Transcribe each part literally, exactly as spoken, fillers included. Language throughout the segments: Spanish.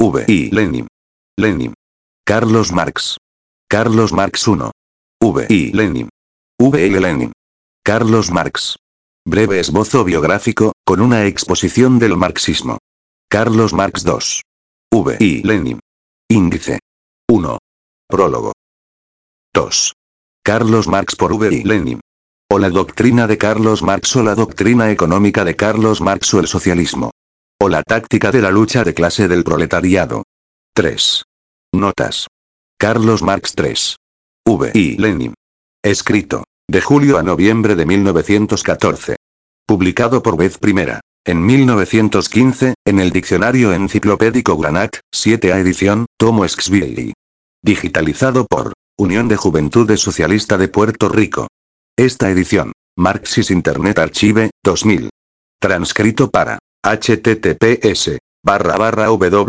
V. I. Lenin. Lenin. Carlos Marx. Carlos Marx uno. V. I. Lenin. V. L. Lenin. Carlos Marx. Breve esbozo biográfico, con una exposición del marxismo. Carlos Marx dos. V. I. Lenin. Índice. uno. Prólogo. dos. Carlos Marx por V. I. Lenin. O la doctrina de Carlos Marx o la doctrina económica de Carlos Marx o el socialismo. O la táctica de la lucha de clase del proletariado. tres. Notas. Carlos Marx tres. V. I. Lenin. Escrito. De julio a noviembre de mil novecientos catorce. Publicado por vez primera. En mil novecientos quince, en el Diccionario Enciclopédico Granat, siete A edición, tomo Exvili. Digitalizado por Unión de Juventudes Socialista de Puerto Rico. Esta edición. Marxist Internet Archive, dos mil. Transcrito para https barra barra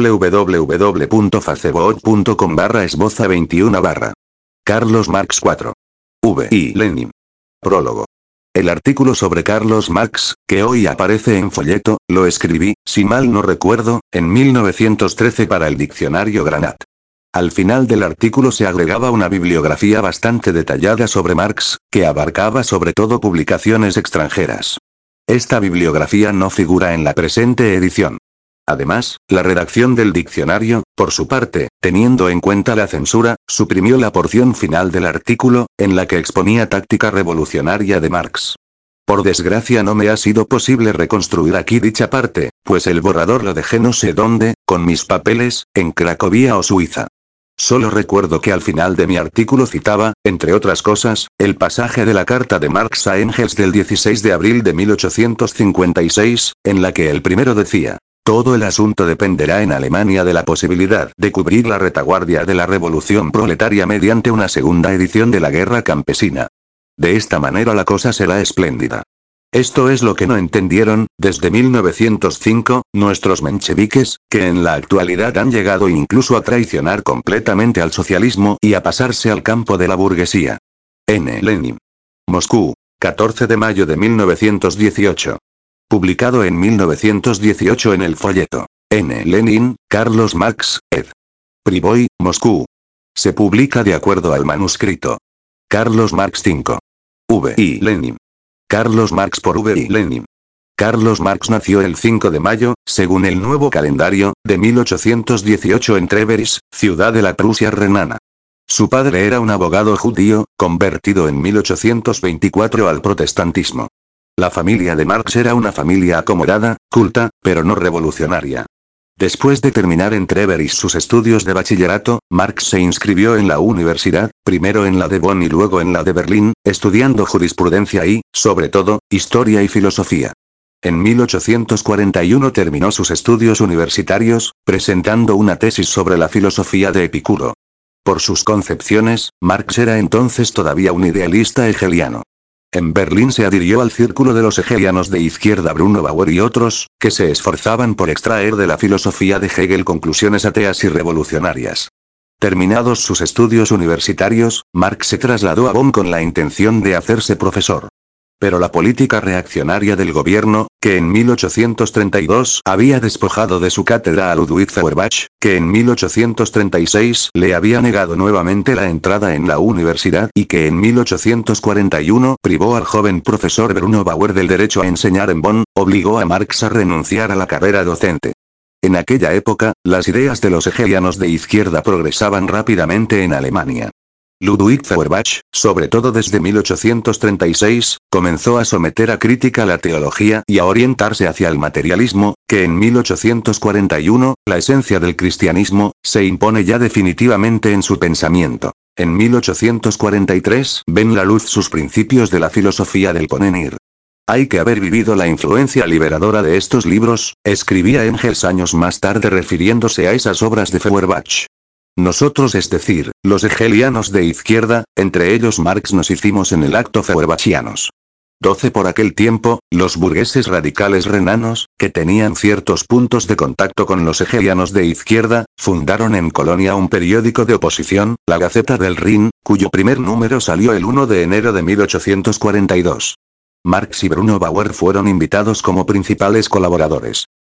www.facebook.com barra esboza veintiuno barra. Carlos Marx cuatro. V. I. Lenin. Prólogo. El artículo sobre Carlos Marx, que hoy aparece en folleto, lo escribí, si mal no recuerdo, en mil novecientos trece para el Diccionario Granat. Al final del artículo se agregaba una bibliografía bastante detallada sobre Marx, que abarcaba sobre todo publicaciones extranjeras. Esta bibliografía no figura en la presente edición. Además, la redacción del diccionario, por su parte, teniendo en cuenta la censura, suprimió la porción final del artículo, en la que exponía táctica revolucionaria de Marx. Por desgracia no me ha sido posible reconstruir aquí dicha parte, pues el borrador lo dejé no sé dónde, con mis papeles, en Cracovia o Suiza. Solo recuerdo que al final de mi artículo citaba, entre otras cosas, el pasaje de la carta de Marx a Engels del dieciséis de abril de mil ochocientos cincuenta y seis, en la que el primero decía: todo el asunto dependerá en Alemania de la posibilidad de cubrir la retaguardia de la revolución proletaria mediante una segunda edición de la guerra campesina. De esta manera la cosa será espléndida. Esto es lo que no entendieron, desde mil novecientos cinco, nuestros mencheviques, que en la actualidad han llegado incluso a traicionar completamente al socialismo y a pasarse al campo de la burguesía. N. Lenin. Moscú, catorce de mayo de mil novecientos dieciocho. Publicado en mil novecientos dieciocho en el folleto. N. Lenin, Carlos Marx, ed. Privoy, Moscú. Se publica de acuerdo al manuscrito. Carlos Marx cinco. V. I. Lenin. Carlos Marx por V. I. Lenin. Carlos Marx nació el cinco de mayo, según el nuevo calendario, de mil ochocientos dieciocho en Treveris, ciudad de la Prusia renana. Su padre era un abogado judío, convertido en mil ochocientos veinticuatro al protestantismo. La familia de Marx era una familia acomodada, culta, pero no revolucionaria. Después de terminar en Treveris sus estudios de bachillerato, Marx se inscribió en la universidad, primero en la de Bonn y luego en la de Berlín, estudiando jurisprudencia y, sobre todo, historia y filosofía. En mil ochocientos cuarenta y uno terminó sus estudios universitarios, presentando una tesis sobre la filosofía de Epicuro. Por sus concepciones, Marx era entonces todavía un idealista hegeliano. En Berlín se adhirió al círculo de los hegelianos de izquierda Bruno Bauer y otros, que se esforzaban por extraer de la filosofía de Hegel conclusiones ateas y revolucionarias. Terminados sus estudios universitarios, Marx se trasladó a Bonn con la intención de hacerse profesor. Pero la política reaccionaria del gobierno, que en mil ochocientos treinta y dos había despojado de su cátedra a Ludwig Feuerbach, que en mil ochocientos treinta y seis le había negado nuevamente la entrada en la universidad y que en mil ochocientos cuarenta y uno privó al joven profesor Bruno Bauer del derecho a enseñar en Bonn, obligó a Marx a renunciar a la carrera docente. En aquella época, las ideas de los hegelianos de izquierda progresaban rápidamente en Alemania. Ludwig Feuerbach, sobre todo desde mil ochocientos treinta y seis, comenzó a someter a crítica la teología y a orientarse hacia el materialismo, que en mil ochocientos cuarenta y uno, la esencia del cristianismo, se impone ya definitivamente en su pensamiento. En mil ochocientos cuarenta y tres, ven la luz sus principios de la filosofía del porvenir. Hay que haber vivido la influencia liberadora de estos libros, escribía Engels años más tarde refiriéndose a esas obras de Feuerbach. Nosotros, es decir, los hegelianos de izquierda, entre ellos Marx, nos hicimos en el acto feuerbachianos. doce Por aquel tiempo, los burgueses radicales renanos, que tenían ciertos puntos de contacto con los hegelianos de izquierda, fundaron en Colonia un periódico de oposición, la Gaceta del Rin, cuyo primer número salió el uno de enero de mil ochocientos cuarenta y dos. Marx y Bruno Bauer fueron invitados como principales colaboradores.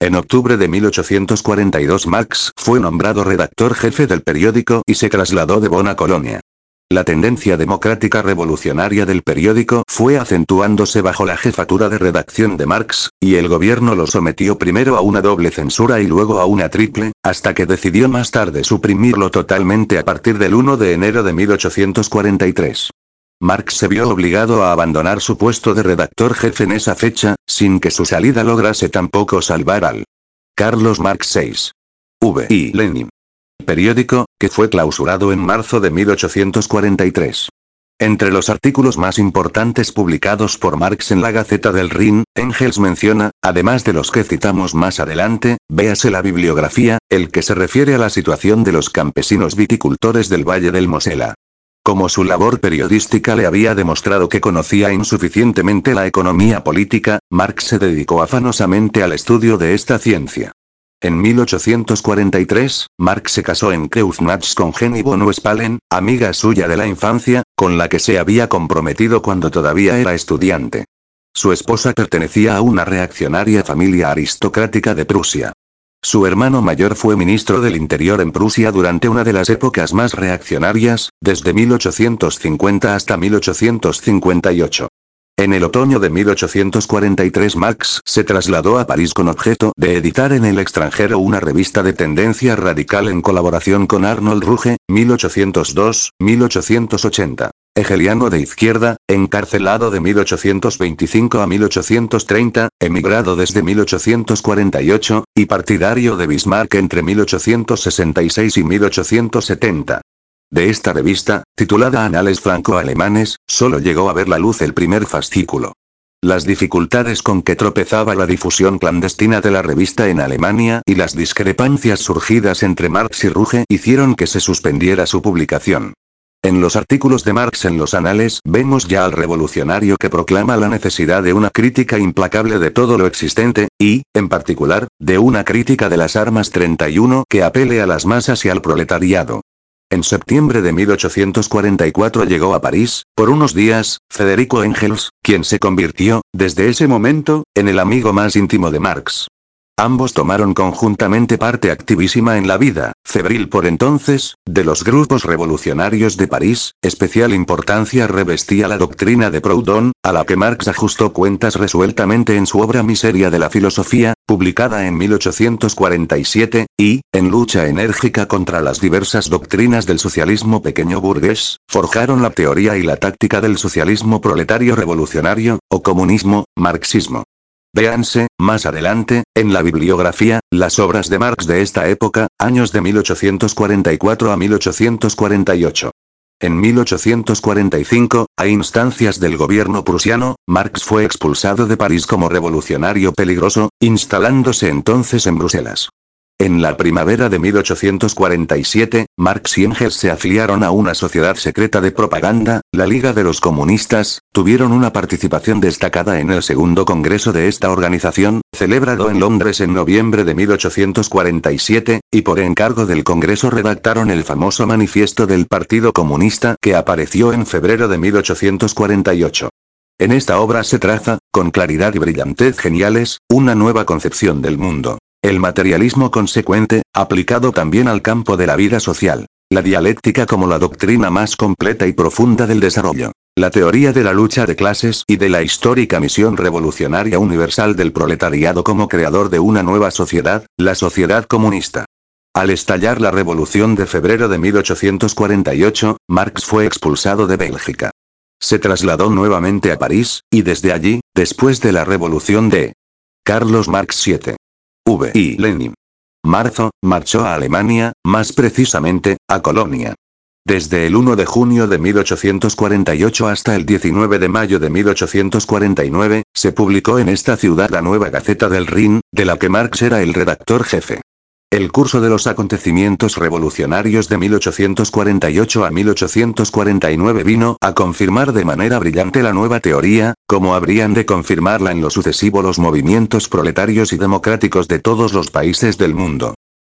En octubre de mil ochocientos cuarenta y dos Marx fue nombrado redactor jefe del periódico y se trasladó de Bonn a Colonia. La tendencia democrática revolucionaria del periódico fue acentuándose bajo la jefatura de redacción de Marx, y el gobierno lo sometió primero a una doble censura y luego a una triple, hasta que decidió más tarde suprimirlo totalmente a partir del primero de enero de mil ochocientos cuarenta y tres. Marx se vio obligado a abandonar su puesto de redactor jefe en esa fecha, sin que su salida lograse tampoco salvar al Carlos Marx seis. V. y Lenin. Periódico, que fue clausurado en marzo de mil ochocientos cuarenta y tres. Entre los artículos más importantes publicados por Marx en la Gaceta del Rin, Engels menciona, además de los que citamos más adelante, véase la bibliografía, el que se refiere a la situación de los campesinos viticultores del Valle del Mosela. Como su labor periodística le había demostrado que conocía insuficientemente la economía política, Marx se dedicó afanosamente al estudio de esta ciencia. En mil ochocientos cuarenta y tres, Marx se casó en Kreuznach con Jenny von Westphalen, amiga suya de la infancia, con la que se había comprometido cuando todavía era estudiante. Su esposa pertenecía a una reaccionaria familia aristocrática de Prusia. Su hermano mayor fue ministro del Interior en Prusia durante una de las épocas más reaccionarias, desde mil ochocientos cincuenta hasta mil ochocientos cincuenta y ocho. En el otoño de mil ochocientos cuarenta y tres Marx se trasladó a París con objeto de editar en el extranjero una revista de tendencia radical en colaboración con Arnold Ruge, mil ochocientos dos a mil ochocientos ochenta. Hegeliano de izquierda, encarcelado de mil ochocientos veinticinco a mil ochocientos treinta, emigrado desde mil ochocientos cuarenta y ocho, y partidario de Bismarck entre mil ochocientos sesenta y seis y mil ochocientos setenta. De esta revista, titulada Anales franco-alemanes, solo llegó a ver la luz el primer fascículo. Las dificultades con que tropezaba la difusión clandestina de la revista en Alemania y las discrepancias surgidas entre Marx y Ruge hicieron que se suspendiera su publicación. En los artículos de Marx en los Anales vemos ya al revolucionario que proclama la necesidad de una crítica implacable de todo lo existente, y, en particular, de una crítica de las armas treinta y uno que apele a las masas y al proletariado. En septiembre de mil ochocientos cuarenta y cuatro llegó a París, por unos días, Federico Engels, quien se convirtió, desde ese momento, en el amigo más íntimo de Marx. Ambos tomaron conjuntamente parte activísima en la vida, febril por entonces, de los grupos revolucionarios de París. Especial importancia revestía la doctrina de Proudhon, a la que Marx ajustó cuentas resueltamente en su obra Miseria de la filosofía, publicada en mil ochocientos cuarenta y siete, y, en lucha enérgica contra las diversas doctrinas del socialismo pequeño burgués, forjaron la teoría y la táctica del socialismo proletario revolucionario, o comunismo, marxismo. Véanse, más adelante, en la bibliografía, las obras de Marx de esta época, años de mil ochocientos cuarenta y cuatro a mil ochocientos cuarenta y ocho. En mil ochocientos cuarenta y cinco, a instancias del gobierno prusiano, Marx fue expulsado de París como revolucionario peligroso, instalándose entonces en Bruselas. En la primavera de mil ochocientos cuarenta y siete, Marx y Engels se afiliaron a una sociedad secreta de propaganda, la Liga de los Comunistas, tuvieron una participación destacada en el segundo congreso de esta organización, celebrado en Londres en noviembre de mil ochocientos cuarenta y siete, y por encargo del congreso redactaron el famoso manifiesto del Partido Comunista que apareció en febrero de mil ochocientos cuarenta y ocho. En esta obra se traza, con claridad y brillantez geniales, una nueva concepción del mundo. El materialismo consecuente, aplicado también al campo de la vida social. La dialéctica como la doctrina más completa y profunda del desarrollo. La teoría de la lucha de clases y de la histórica misión revolucionaria universal del proletariado como creador de una nueva sociedad, la sociedad comunista. Al estallar la revolución de febrero de mil ochocientos cuarenta y ocho, Marx fue expulsado de Bélgica. Se trasladó nuevamente a París, y desde allí, después de la revolución de Carlos Marx siete. V. y Lenin. Marzo, marchó a Alemania, más precisamente, a Colonia. Desde el primero de junio de mil ochocientos cuarenta y ocho hasta el diecinueve de mayo de mil ochocientos cuarenta y nueve, se publicó en esta ciudad la nueva Gaceta del Rin, de la que Marx era el redactor jefe. El curso de los acontecimientos revolucionarios de mil ochocientos cuarenta y ocho a mil ochocientos cuarenta y nueve vino a confirmar de manera brillante la nueva teoría, como habrían de confirmarla en lo sucesivo los movimientos proletarios y democráticos de todos los países del mundo.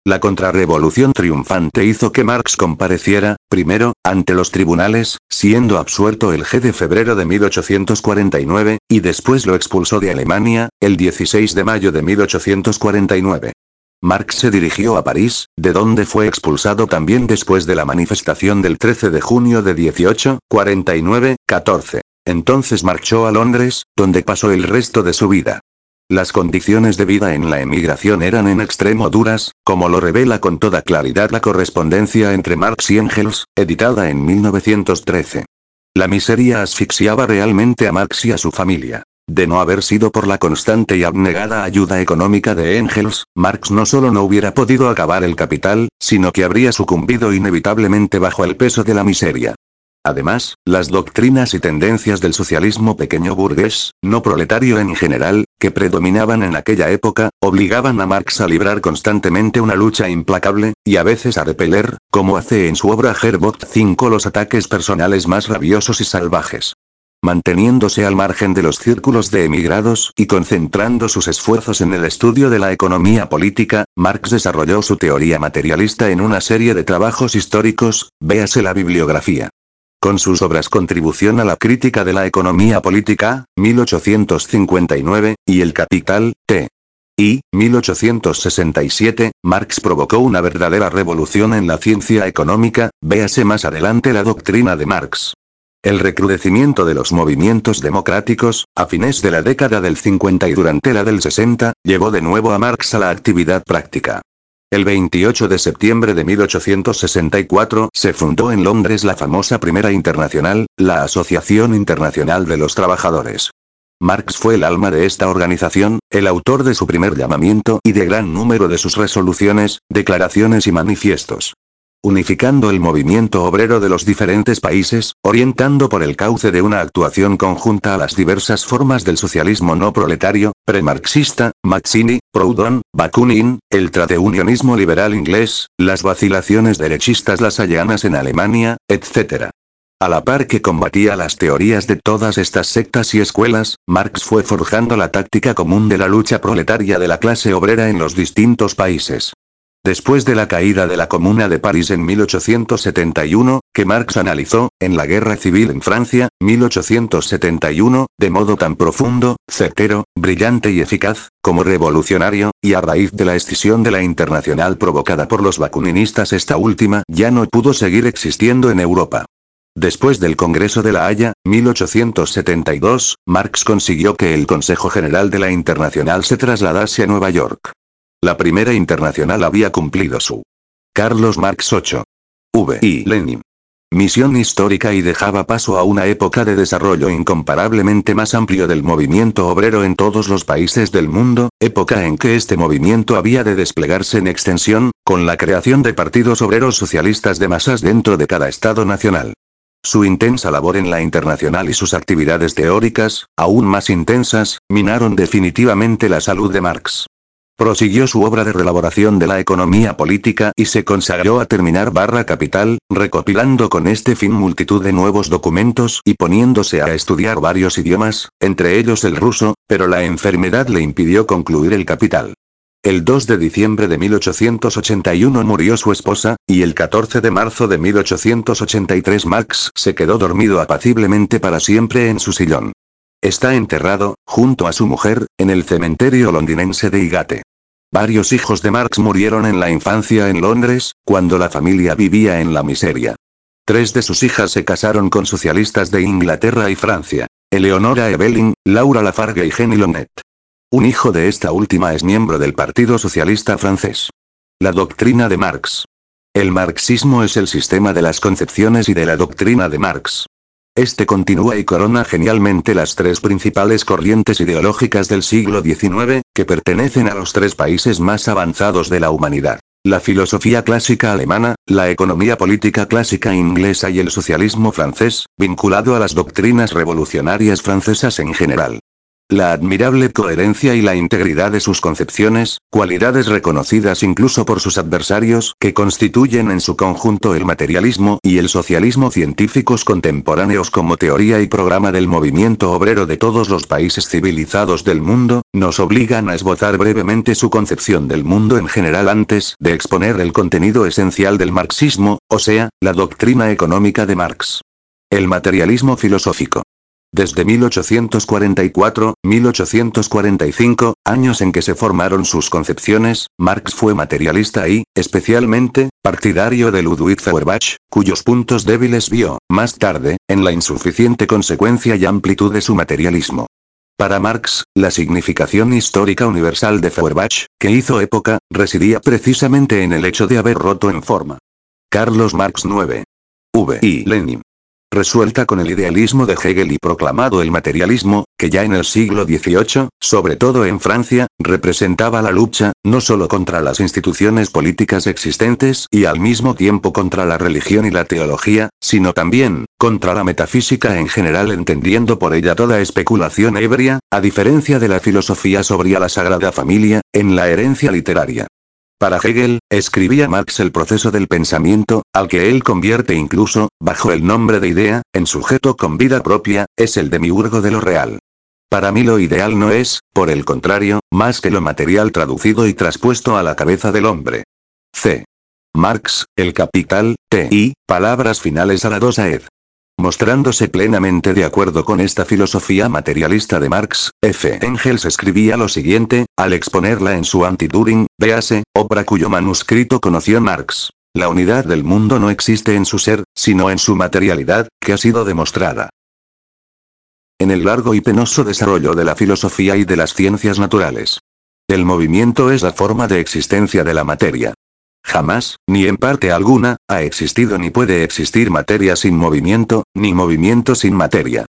La contrarrevolución triunfante hizo que Marx compareciera, primero, ante los tribunales, siendo absuelto el G de febrero de mil ochocientos cuarenta y nueve, y después lo expulsó de Alemania, el dieciséis de mayo de mil ochocientos cuarenta y nueve. Marx se dirigió a París, de donde fue expulsado también después de la manifestación del trece de junio de dieciocho cuarenta y nueve catorce. Entonces marchó a Londres, donde pasó el resto de su vida. Las condiciones de vida en la emigración eran en extremo duras, como lo revela con toda claridad la correspondencia entre Marx y Engels, editada en mil novecientos trece. La miseria asfixiaba realmente a Marx y a su familia. De no haber sido por la constante y abnegada ayuda económica de Engels, Marx no solo no hubiera podido acabar el Capital, sino que habría sucumbido inevitablemente bajo el peso de la miseria. Además, las doctrinas y tendencias del socialismo pequeño burgués, no proletario en general, que predominaban en aquella época, obligaban a Marx a librar constantemente una lucha implacable, y a veces a repeler, como hace en su obra Herbot cinco, los ataques personales más rabiosos y salvajes. Manteniéndose al margen de los círculos de emigrados y concentrando sus esfuerzos en el estudio de la economía política, Marx desarrolló su teoría materialista en una serie de trabajos históricos, véase la bibliografía. Con sus obras Contribución a la crítica de la economía política, mil ochocientos cincuenta y nueve, y El Capital, t. y, mil ochocientos sesenta y siete, Marx provocó una verdadera revolución en la ciencia económica, véase más adelante la doctrina de Marx. El recrudecimiento de los movimientos democráticos, a fines de la década del cincuenta y durante la del sesenta, llevó de nuevo a Marx a la actividad práctica. El veintiocho de septiembre de mil ochocientos sesenta y cuatro se fundó en Londres la famosa Primera Internacional, la Asociación Internacional de los Trabajadores. Marx fue el alma de esta organización, el autor de su primer llamamiento y de gran número de sus resoluciones, declaraciones y manifiestos. Unificando el movimiento obrero de los diferentes países, orientando por el cauce de una actuación conjunta a las diversas formas del socialismo no proletario, premarxista, Mazzini, Proudhon, Bakunin, el tradeunionismo liberal inglés, las vacilaciones derechistas lasallanas en Alemania, etcétera. A la par que combatía las teorías de todas estas sectas y escuelas, Marx fue forjando la táctica común de la lucha proletaria de la clase obrera en los distintos países. Después de la caída de la Comuna de París en mil ochocientos setenta y uno, que Marx analizó, en la Guerra Civil en Francia, mil ochocientos setenta y uno, de modo tan profundo, certero, brillante y eficaz, como revolucionario, y a raíz de la escisión de la Internacional provocada por los bakuninistas, esta última ya no pudo seguir existiendo en Europa. Después del Congreso de La Haya, mil ochocientos setenta y dos, Marx consiguió que el Consejo General de la Internacional se trasladase a Nueva York. La Primera Internacional había cumplido su Carlos Marx ocho. V. y Lenin. Misión histórica y dejaba paso a una época de desarrollo incomparablemente más amplio del movimiento obrero en todos los países del mundo, época en que este movimiento había de desplegarse en extensión, con la creación de partidos obreros socialistas de masas dentro de cada Estado nacional. Su intensa labor en la Internacional y sus actividades teóricas, aún más intensas, minaron definitivamente la salud de Marx. Prosiguió su obra de reelaboración de la economía política y se consagró a terminar barra Capital, recopilando con este fin multitud de nuevos documentos y poniéndose a estudiar varios idiomas, entre ellos el ruso, pero la enfermedad le impidió concluir el Capital. El dos de diciembre de mil ochocientos ochenta y uno murió su esposa, y el catorce de marzo de mil ochocientos ochenta y tres Marx se quedó dormido apaciblemente para siempre en su sillón. Está enterrado, junto a su mujer, en el cementerio londinense de Highgate. Varios hijos de Marx murieron en la infancia en Londres, cuando la familia vivía en la miseria. Tres de sus hijas se casaron con socialistas de Inglaterra y Francia: Eleonora Evelyn, Laura Lafargue y Jenny Lonet. Un hijo de esta última es miembro del Partido Socialista francés. La doctrina de Marx. El marxismo es el sistema de las concepciones y de la doctrina de Marx. Este continúa y corona genialmente las tres principales corrientes ideológicas del siglo diecinueve, que pertenecen a los tres países más avanzados de la humanidad: la filosofía clásica alemana, la economía política clásica inglesa y el socialismo francés, vinculado a las doctrinas revolucionarias francesas en general. La admirable coherencia y la integridad de sus concepciones, cualidades reconocidas incluso por sus adversarios, que constituyen en su conjunto el materialismo y el socialismo científicos contemporáneos como teoría y programa del movimiento obrero de todos los países civilizados del mundo, nos obligan a esbozar brevemente su concepción del mundo en general antes de exponer el contenido esencial del marxismo, o sea, la doctrina económica de Marx. El materialismo filosófico. Desde mil ochocientos cuarenta y cuatro a mil ochocientos cuarenta y cinco, años en que se formaron sus concepciones, Marx fue materialista y, especialmente, partidario de Ludwig Feuerbach, cuyos puntos débiles vio, más tarde, en la insuficiente consecuencia y amplitud de su materialismo. Para Marx, la significación histórica universal de Feuerbach, que hizo época, residía precisamente en el hecho de haber roto en forma. Carlos Marx nueve. V. y Lenin. Resuelta con el idealismo de Hegel y proclamado el materialismo, que ya en el siglo dieciocho, sobre todo en Francia, representaba la lucha, no solo contra las instituciones políticas existentes y al mismo tiempo contra la religión y la teología, sino también, contra la metafísica en general entendiendo por ella toda especulación ebria, a diferencia de la filosofía sobre la Sagrada Familia, en la herencia literaria. Para Hegel, escribía Marx el proceso del pensamiento, al que él convierte incluso, bajo el nombre de idea, en sujeto con vida propia, es el demiurgo de lo real. Para mí lo ideal no es, por el contrario, más que lo material traducido y traspuesto a la cabeza del hombre. C. Marx, El Capital, T. I. Palabras finales a la dos A ed. Mostrándose plenamente de acuerdo con esta filosofía materialista de Marx, F. Engels escribía lo siguiente, al exponerla en su Anti-Düring, véase, obra cuyo manuscrito conoció Marx. La unidad del mundo no existe en su ser, sino en su materialidad, que ha sido demostrada. En el largo y penoso desarrollo de la filosofía y de las ciencias naturales. El movimiento es la forma de existencia de la materia. Jamás, ni en parte alguna, ha existido ni puede existir materia sin movimiento, ni movimiento sin materia.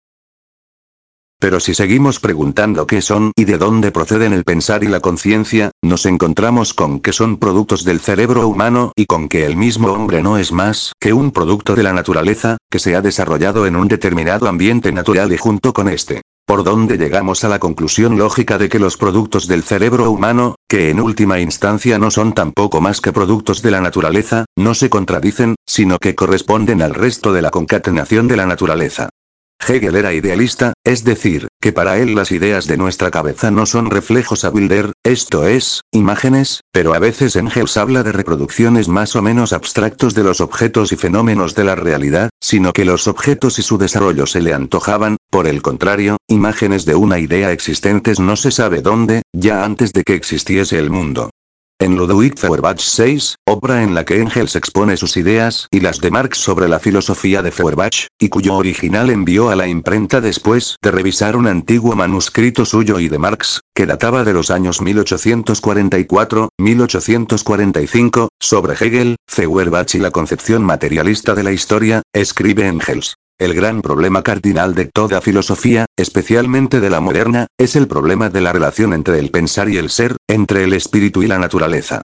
Pero si seguimos preguntando qué son y de dónde proceden el pensar y la conciencia, nos encontramos con que son productos del cerebro humano y con que el mismo hombre no es más que un producto de la naturaleza, que se ha desarrollado en un determinado ambiente natural y junto con este. Por donde llegamos a la conclusión lógica de que los productos del cerebro humano, que en última instancia no son tampoco más que productos de la naturaleza, no se contradicen, sino que corresponden al resto de la concatenación de la naturaleza. Hegel era idealista, es decir, que para él las ideas de nuestra cabeza no son reflejos a Bilder, esto es, imágenes, pero a veces Engels habla de reproducciones más o menos abstractos de los objetos y fenómenos de la realidad, sino que los objetos y su desarrollo se le antojaban, por el contrario, imágenes de una idea existentes no se sabe dónde, ya antes de que existiese el mundo. En Ludwig Feuerbach seis, obra en la que Engels expone sus ideas y las de Marx sobre la filosofía de Feuerbach, y cuyo original envió a la imprenta después de revisar un antiguo manuscrito suyo y de Marx, que databa de los años mil ochocientos cuarenta y cuatro a mil ochocientos cuarenta y cinco, sobre Hegel, Feuerbach y la concepción materialista de la historia, escribe Engels. El gran problema cardinal de toda filosofía, especialmente de la moderna, es el problema de la relación entre el pensar y el ser, entre el espíritu y la naturaleza.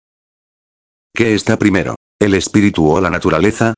¿Qué está primero? ¿El espíritu o la naturaleza?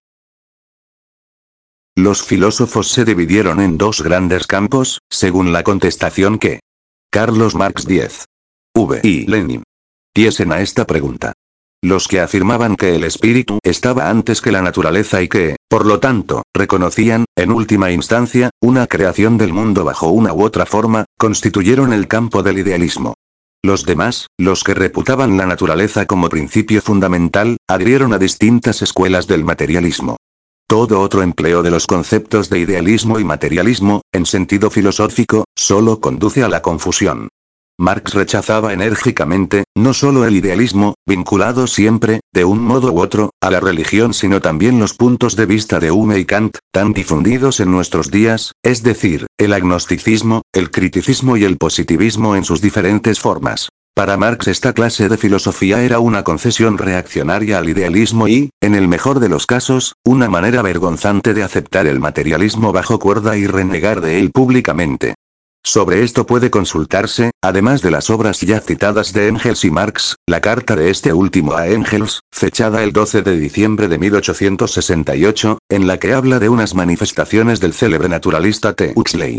Los filósofos se dividieron en dos grandes campos, según la contestación que Carlos Marx diez. V. y Lenin diesen a esta pregunta. Los que afirmaban que el espíritu estaba antes que la naturaleza y que, por lo tanto, reconocían, en última instancia, una creación del mundo bajo una u otra forma, constituyeron el campo del idealismo. Los demás, los que reputaban la naturaleza como principio fundamental, adhirieron a distintas escuelas del materialismo. Todo otro empleo de los conceptos de idealismo y materialismo, en sentido filosófico, solo conduce a la confusión. Marx rechazaba enérgicamente, no solo el idealismo, vinculado siempre, de un modo u otro, a la religión sino también los puntos de vista de Hume y Kant, tan difundidos en nuestros días, es decir, el agnosticismo, el criticismo y el positivismo en sus diferentes formas. Para Marx esta clase de filosofía era una concesión reaccionaria al idealismo y, en el mejor de los casos, una manera vergonzante de aceptar el materialismo bajo cuerda y renegar de él públicamente. Sobre esto puede consultarse, además de las obras ya citadas de Engels y Marx, la carta de este último a Engels, fechada el doce de diciembre de mil ochocientos sesenta y ocho, en la que habla de unas manifestaciones del célebre naturalista T. Huxley.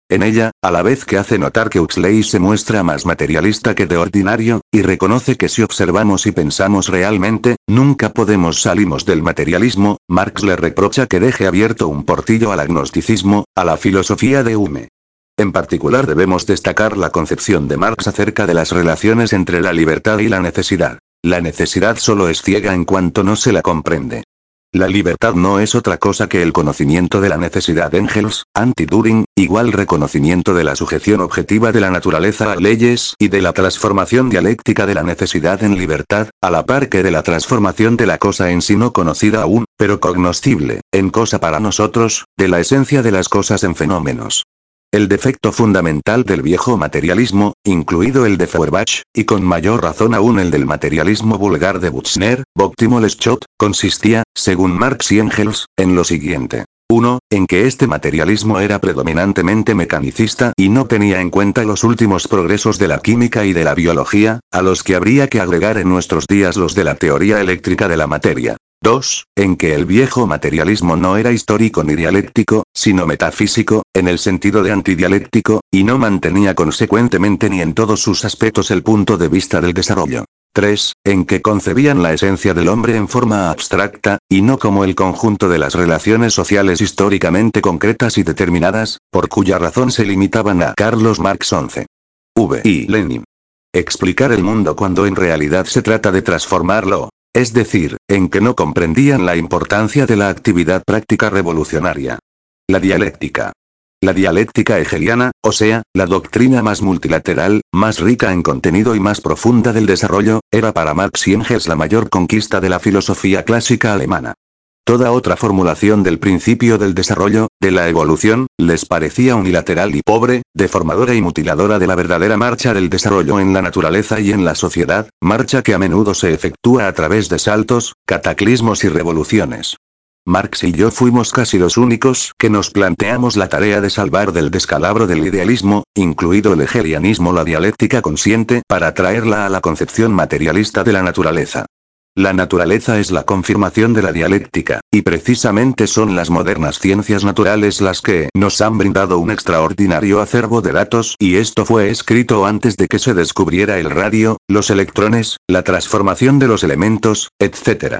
En ella, a la vez que hace notar que Huxley se muestra más materialista que de ordinario, y reconoce que si observamos y pensamos realmente, nunca podemos salimos del materialismo, Marx le reprocha que deje abierto un portillo al agnosticismo, a la filosofía de Hume. En particular debemos destacar la concepción de Marx acerca de las relaciones entre la libertad y la necesidad. La necesidad solo es ciega en cuanto no se la comprende. La libertad no es otra cosa que el conocimiento de la necesidad. Engels, anti-Turing, igual reconocimiento de la sujeción objetiva de la naturaleza a leyes y de la transformación dialéctica de la necesidad en libertad, a la par que de la transformación de la cosa en sí no conocida aún, pero cognoscible, en cosa para nosotros, de la esencia de las cosas en fenómenos. El defecto fundamental del viejo materialismo, incluido el de Feuerbach, y con mayor razón aún el del materialismo vulgar de Büchner, Boctimol-Scott, consistía, según Marx y Engels, en lo siguiente. uno. En que este materialismo era predominantemente mecanicista y no tenía en cuenta los últimos progresos de la química y de la biología, a los que habría que agregar en nuestros días los de la teoría eléctrica de la materia. dos. En que el viejo materialismo no era histórico ni dialéctico, sino metafísico, en el sentido de antidialéctico, y no mantenía consecuentemente ni en todos sus aspectos el punto de vista del desarrollo. tres. En que concebían la esencia del hombre en forma abstracta, y no como el conjunto de las relaciones sociales históricamente concretas y determinadas, por cuya razón se limitaban a Carlos Marx once. V. y Lenin. Explicar el mundo cuando en realidad se trata de transformarlo. Es decir, en que no comprendían la importancia de la actividad práctica revolucionaria. La dialéctica. La dialéctica hegeliana, o sea, la doctrina más multilateral, más rica en contenido y más profunda del desarrollo, era para Marx y Engels la mayor conquista de la filosofía clásica alemana. Toda otra formulación del principio del desarrollo, de la evolución, les parecía unilateral y pobre, deformadora y mutiladora de la verdadera marcha del desarrollo en la naturaleza y en la sociedad, marcha que a menudo se efectúa a través de saltos, cataclismos y revoluciones. Marx y yo fuimos casi los únicos que nos planteamos la tarea de salvar del descalabro del idealismo, incluido el hegelianismo, la dialéctica consciente, para traerla a la concepción materialista de la naturaleza. La naturaleza es la confirmación de la dialéctica, y precisamente son las modernas ciencias naturales las que nos han brindado un extraordinario acervo de datos, y esto fue escrito antes de que se descubriera el radio, los electrones, la transformación de los elementos, etcétera.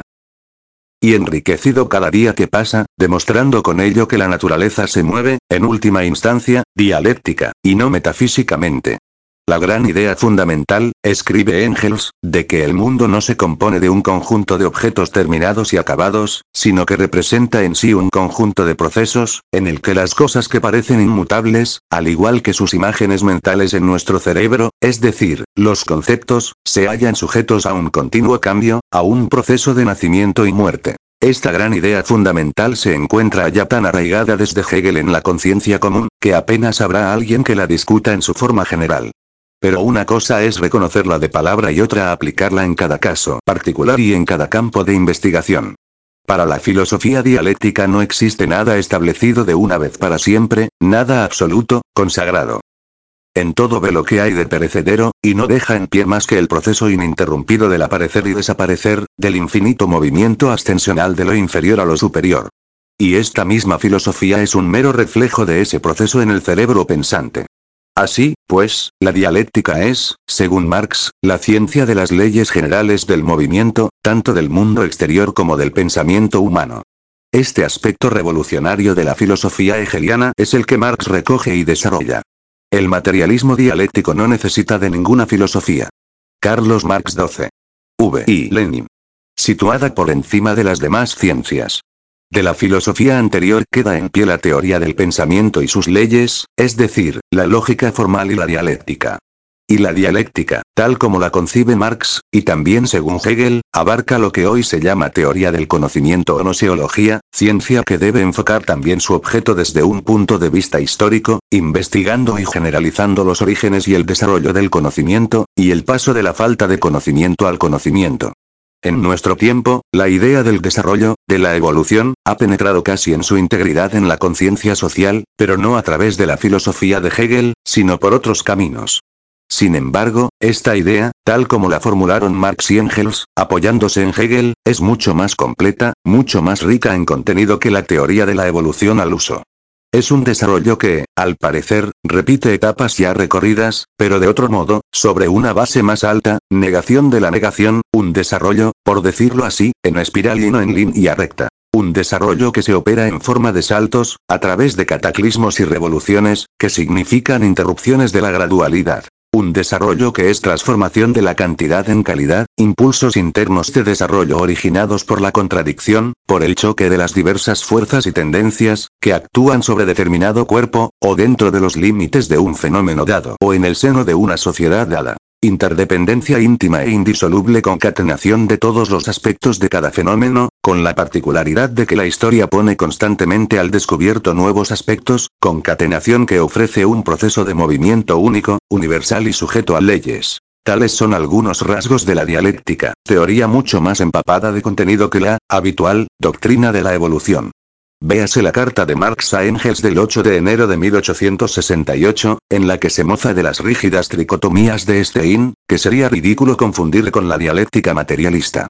Y enriquecido cada día que pasa, demostrando con ello que la naturaleza se mueve, en última instancia, dialéctica, y no metafísicamente. La gran idea fundamental, escribe Engels, de que el mundo no se compone de un conjunto de objetos terminados y acabados, sino que representa en sí un conjunto de procesos, en el que las cosas que parecen inmutables, al igual que sus imágenes mentales en nuestro cerebro, es decir, los conceptos, se hallan sujetos a un continuo cambio, a un proceso de nacimiento y muerte. Esta gran idea fundamental se encuentra ya tan arraigada desde Hegel en la conciencia común, que apenas habrá alguien que la discuta en su forma general. Pero una cosa es reconocerla de palabra y otra aplicarla en cada caso particular y en cada campo de investigación. Para la filosofía dialéctica no existe nada establecido de una vez para siempre, nada absoluto, consagrado. En todo ve lo que hay de perecedero, y no deja en pie más que el proceso ininterrumpido del aparecer y desaparecer, del infinito movimiento ascensional de lo inferior a lo superior. Y esta misma filosofía es un mero reflejo de ese proceso en el cerebro pensante. Así, pues, la dialéctica es, según Marx, la ciencia de las leyes generales del movimiento, tanto del mundo exterior como del pensamiento humano. Este aspecto revolucionario de la filosofía hegeliana es el que Marx recoge y desarrolla. El materialismo dialéctico no necesita de ninguna filosofía. Carlos Marx doce. V. y Lenin. Situada por encima de las demás ciencias. De la filosofía anterior queda en pie la teoría del pensamiento y sus leyes, es decir, la lógica formal y la dialéctica. Y la dialéctica, tal como la concibe Marx, y también según Hegel, abarca lo que hoy se llama teoría del conocimiento o gnoseología, ciencia que debe enfocar también su objeto desde un punto de vista histórico, investigando y generalizando los orígenes y el desarrollo del conocimiento, y el paso de la falta de conocimiento al conocimiento. En nuestro tiempo, la idea del desarrollo, de la evolución, ha penetrado casi en su integridad en la conciencia social, pero no a través de la filosofía de Hegel, sino por otros caminos. Sin embargo, esta idea, tal como la formularon Marx y Engels, apoyándose en Hegel, es mucho más completa, mucho más rica en contenido que la teoría de la evolución al uso. Es un desarrollo que, al parecer, repite etapas ya recorridas, pero de otro modo, sobre una base más alta, negación de la negación, un desarrollo, por decirlo así, en espiral y no en línea recta. Un desarrollo que se opera en forma de saltos, a través de cataclismos y revoluciones, que significan interrupciones de la gradualidad. Un desarrollo que es transformación de la cantidad en calidad, impulsos internos de desarrollo originados por la contradicción, por el choque de las diversas fuerzas y tendencias, que actúan sobre determinado cuerpo, o dentro de los límites de un fenómeno dado, o en el seno de una sociedad dada. Interdependencia íntima e indisoluble concatenación de todos los aspectos de cada fenómeno, con la particularidad de que la historia pone constantemente al descubierto nuevos aspectos, concatenación que ofrece un proceso de movimiento único, universal y sujeto a leyes. Tales son algunos rasgos de la dialéctica, teoría mucho más empapada de contenido que la habitual doctrina de la evolución. Véase la carta de Marx a Engels del ocho de enero de mil ochocientos sesenta y ocho, en la que se mofa de las rígidas tricotomías de Stein, que sería ridículo confundir con la dialéctica materialista.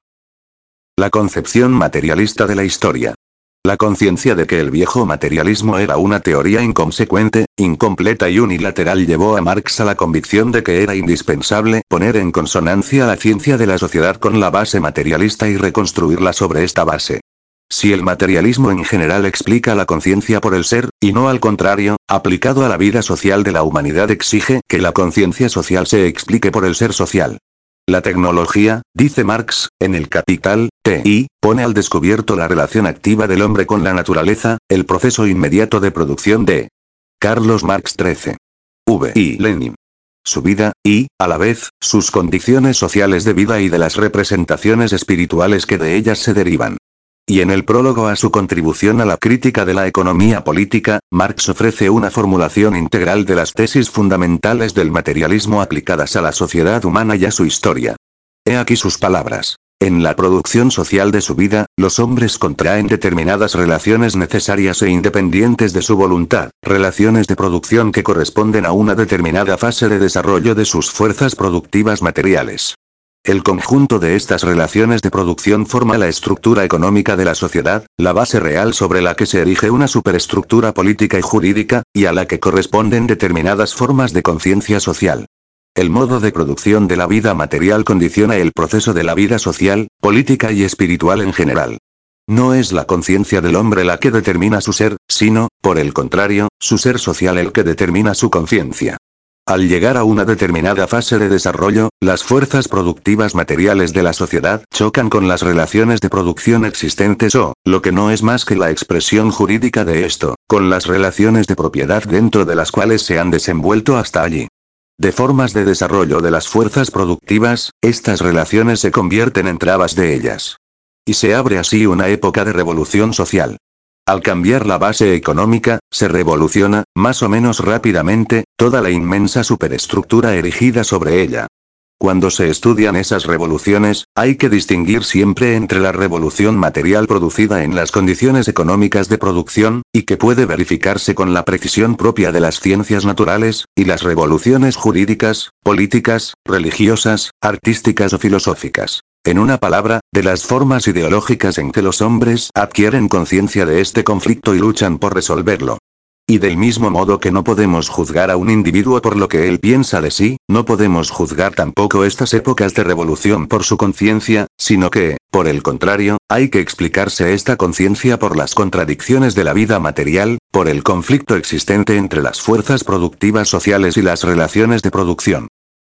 La concepción materialista de la historia. La conciencia de que el viejo materialismo era una teoría inconsecuente, incompleta y unilateral llevó a Marx a la convicción de que era indispensable poner en consonancia la ciencia de la sociedad con la base materialista y reconstruirla sobre esta base. Si el materialismo en general explica la conciencia por el ser, y no al contrario, aplicado a la vida social de la humanidad exige que la conciencia social se explique por el ser social. La tecnología, dice Marx, en el Capital, T I, pone al descubierto la relación activa del hombre con la naturaleza, el proceso inmediato de producción de Carlos Marx trece. V. y Lenin. Su vida, y, a la vez, sus condiciones sociales de vida y de las representaciones espirituales que de ellas se derivan. Y en el prólogo a su contribución a la crítica de la economía política, Marx ofrece una formulación integral de las tesis fundamentales del materialismo aplicadas a la sociedad humana y a su historia. He aquí sus palabras. En la producción social de su vida, los hombres contraen determinadas relaciones necesarias e independientes de su voluntad, relaciones de producción que corresponden a una determinada fase de desarrollo de sus fuerzas productivas materiales. El conjunto de estas relaciones de producción forma la estructura económica de la sociedad, la base real sobre la que se erige una superestructura política y jurídica, y a la que corresponden determinadas formas de conciencia social. El modo de producción de la vida material condiciona el proceso de la vida social, política y espiritual en general. No es la conciencia del hombre la que determina su ser, sino, por el contrario, su ser social el que determina su conciencia. Al llegar a una determinada fase de desarrollo, las fuerzas productivas materiales de la sociedad chocan con las relaciones de producción existentes o, lo que no es más que la expresión jurídica de esto, con las relaciones de propiedad dentro de las cuales se han desenvuelto hasta allí. De formas de desarrollo de las fuerzas productivas, estas relaciones se convierten en trabas de ellas. Y se abre así una época de revolución social. Al cambiar la base económica, se revoluciona, más o menos rápidamente, toda la inmensa superestructura erigida sobre ella. Cuando se estudian esas revoluciones, hay que distinguir siempre entre la revolución material producida en las condiciones económicas de producción, y que puede verificarse con la precisión propia de las ciencias naturales, y las revoluciones jurídicas, políticas, religiosas, artísticas o filosóficas. En una palabra, de las formas ideológicas en que los hombres adquieren conciencia de este conflicto y luchan por resolverlo. Y del mismo modo que no podemos juzgar a un individuo por lo que él piensa de sí, no podemos juzgar tampoco estas épocas de revolución por su conciencia, sino que, por el contrario, hay que explicarse esta conciencia por las contradicciones de la vida material, por el conflicto existente entre las fuerzas productivas sociales y las relaciones de producción.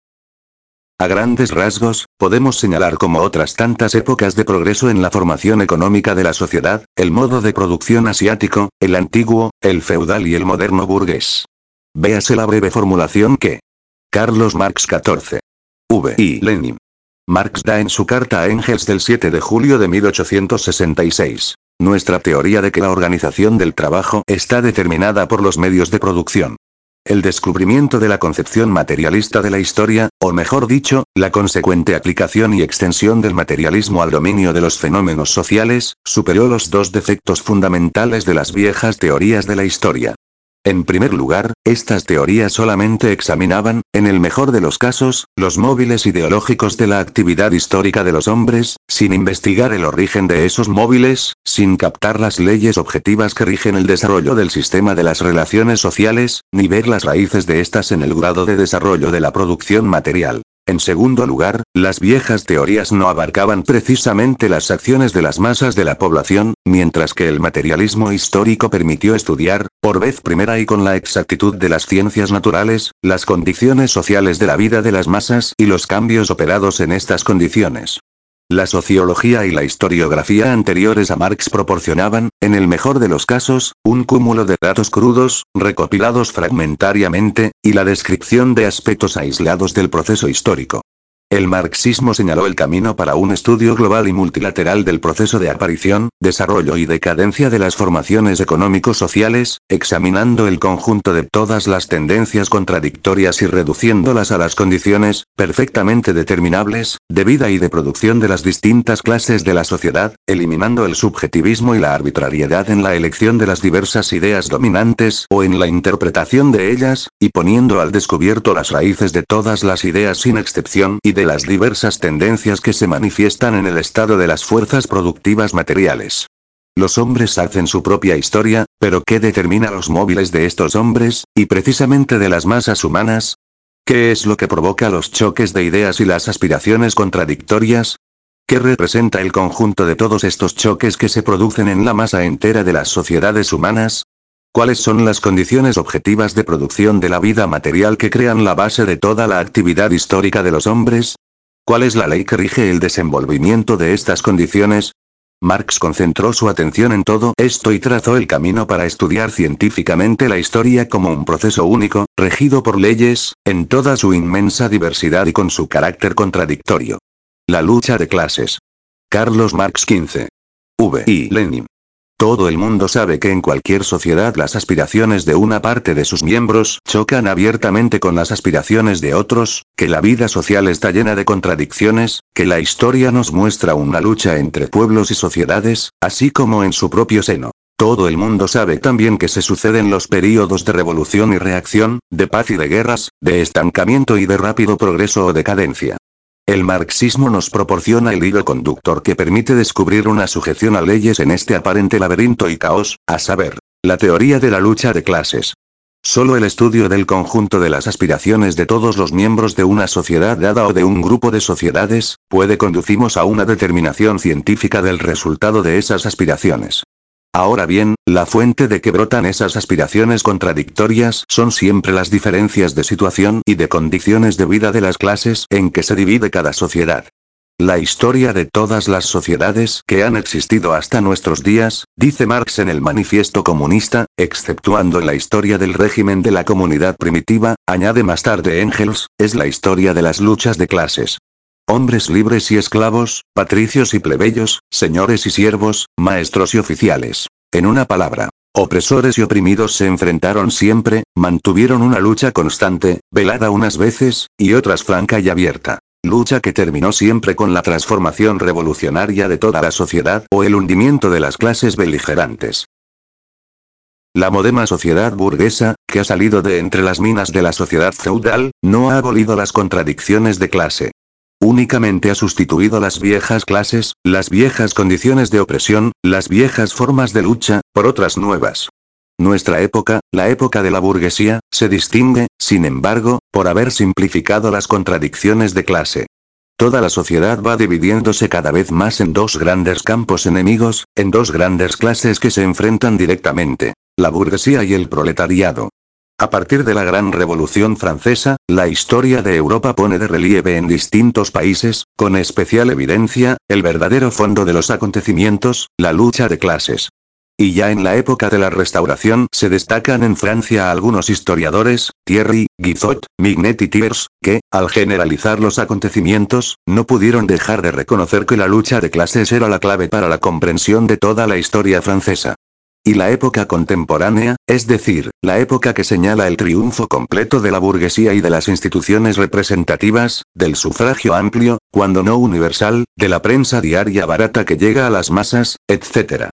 A grandes rasgos, podemos señalar como otras tantas épocas de progreso en la formación económica de la sociedad, el modo de producción asiático, el antiguo, el feudal y el moderno burgués. Véase la breve formulación que Carlos Marx catorce. V. y Lenin. Marx da en su carta a Engels del siete de julio de mil ochocientos sesenta y seis. Nuestra teoría de que la organización del trabajo está determinada por los medios de producción. El descubrimiento de la concepción materialista de la historia, o mejor dicho, la consecuente aplicación y extensión del materialismo al dominio de los fenómenos sociales, superó los dos defectos fundamentales de las viejas teorías de la historia. En primer lugar, estas teorías solamente examinaban, en el mejor de los casos, los móviles ideológicos de la actividad histórica de los hombres, sin investigar el origen de esos móviles, sin captar las leyes objetivas que rigen el desarrollo del sistema de las relaciones sociales, ni ver las raíces de estas en el grado de desarrollo de la producción material. En segundo lugar, las viejas teorías no abarcaban precisamente las acciones de las masas de la población, mientras que el materialismo histórico permitió estudiar, por vez primera y con la exactitud de las ciencias naturales, las condiciones sociales de la vida de las masas y los cambios operados en estas condiciones. La sociología y la historiografía anteriores a Marx proporcionaban, en el mejor de los casos, un cúmulo de datos crudos, recopilados fragmentariamente, y la descripción de aspectos aislados del proceso histórico. El marxismo señaló el camino para un estudio global y multilateral del proceso de aparición, desarrollo y decadencia de las formaciones económico-sociales, examinando el conjunto de todas las tendencias contradictorias y reduciéndolas a las condiciones, perfectamente determinables, de vida y de producción de las distintas clases de la sociedad, eliminando el subjetivismo y la arbitrariedad en la elección de las diversas ideas dominantes o en la interpretación de ellas, y poniendo al descubierto las raíces de todas las ideas sin excepción y de las diversas tendencias que se manifiestan en el estado de las fuerzas productivas materiales. Los hombres hacen su propia historia, pero ¿qué determina los móviles de estos hombres, y precisamente de las masas humanas? ¿Qué es lo que provoca los choques de ideas y las aspiraciones contradictorias? ¿Qué representa el conjunto de todos estos choques que se producen en la masa entera de las sociedades humanas? ¿Cuáles son las condiciones objetivas de producción de la vida material que crean la base de toda la actividad histórica de los hombres? ¿Cuál es la ley que rige el desenvolvimiento de estas condiciones? Marx concentró su atención en todo esto y trazó el camino para estudiar científicamente la historia como un proceso único, regido por leyes, en toda su inmensa diversidad y con su carácter contradictorio. La lucha de clases. Carlos Marx quince. V. y Lenin. Todo el mundo sabe que en cualquier sociedad las aspiraciones de una parte de sus miembros chocan abiertamente con las aspiraciones de otros, que la vida social está llena de contradicciones, que la historia nos muestra una lucha entre pueblos y sociedades, así como en su propio seno. Todo el mundo sabe también que se suceden los períodos de revolución y reacción, de paz y de guerras, de estancamiento y de rápido progreso o decadencia. El marxismo nos proporciona el hilo conductor que permite descubrir una sujeción a leyes en este aparente laberinto y caos, a saber, la teoría de la lucha de clases. Solo el estudio del conjunto de las aspiraciones de todos los miembros de una sociedad dada o de un grupo de sociedades, puede conducirnos a una determinación científica del resultado de esas aspiraciones. Ahora bien, la fuente de que brotan esas aspiraciones contradictorias son siempre las diferencias de situación y de condiciones de vida de las clases en que se divide cada sociedad. La historia de todas las sociedades que han existido hasta nuestros días, dice Marx en el Manifiesto Comunista, exceptuando la historia del régimen de la comunidad primitiva, añade más tarde Engels, es la historia de las luchas de clases. Hombres libres y esclavos, patricios y plebeyos, señores y siervos, maestros y oficiales. En una palabra, opresores y oprimidos se enfrentaron siempre, mantuvieron una lucha constante, velada unas veces, y otras franca y abierta. Lucha que terminó siempre con la transformación revolucionaria de toda la sociedad o el hundimiento de las clases beligerantes. La moderna sociedad burguesa, que ha salido de entre las minas de la sociedad feudal, no ha abolido las contradicciones de clase. Únicamente ha sustituido las viejas clases, las viejas condiciones de opresión, las viejas formas de lucha, por otras nuevas. Nuestra época, la época de la burguesía, se distingue, sin embargo, por haber simplificado las contradicciones de clase. Toda la sociedad va dividiéndose cada vez más en dos grandes campos enemigos, en dos grandes clases que se enfrentan directamente, la burguesía y el proletariado. A partir de la Gran Revolución Francesa, la historia de Europa pone de relieve en distintos países, con especial evidencia, el verdadero fondo de los acontecimientos, la lucha de clases. Y ya en la época de la Restauración se destacan en Francia algunos historiadores, Thierry, Guizot, Mignet y Thiers, que, al generalizar los acontecimientos, no pudieron dejar de reconocer que la lucha de clases era la clave para la comprensión de toda la historia francesa. Y la época contemporánea, es decir, la época que señala el triunfo completo de la burguesía y de las instituciones representativas, del sufragio amplio, cuando no universal, de la prensa diaria barata que llega a las masas, etcétera.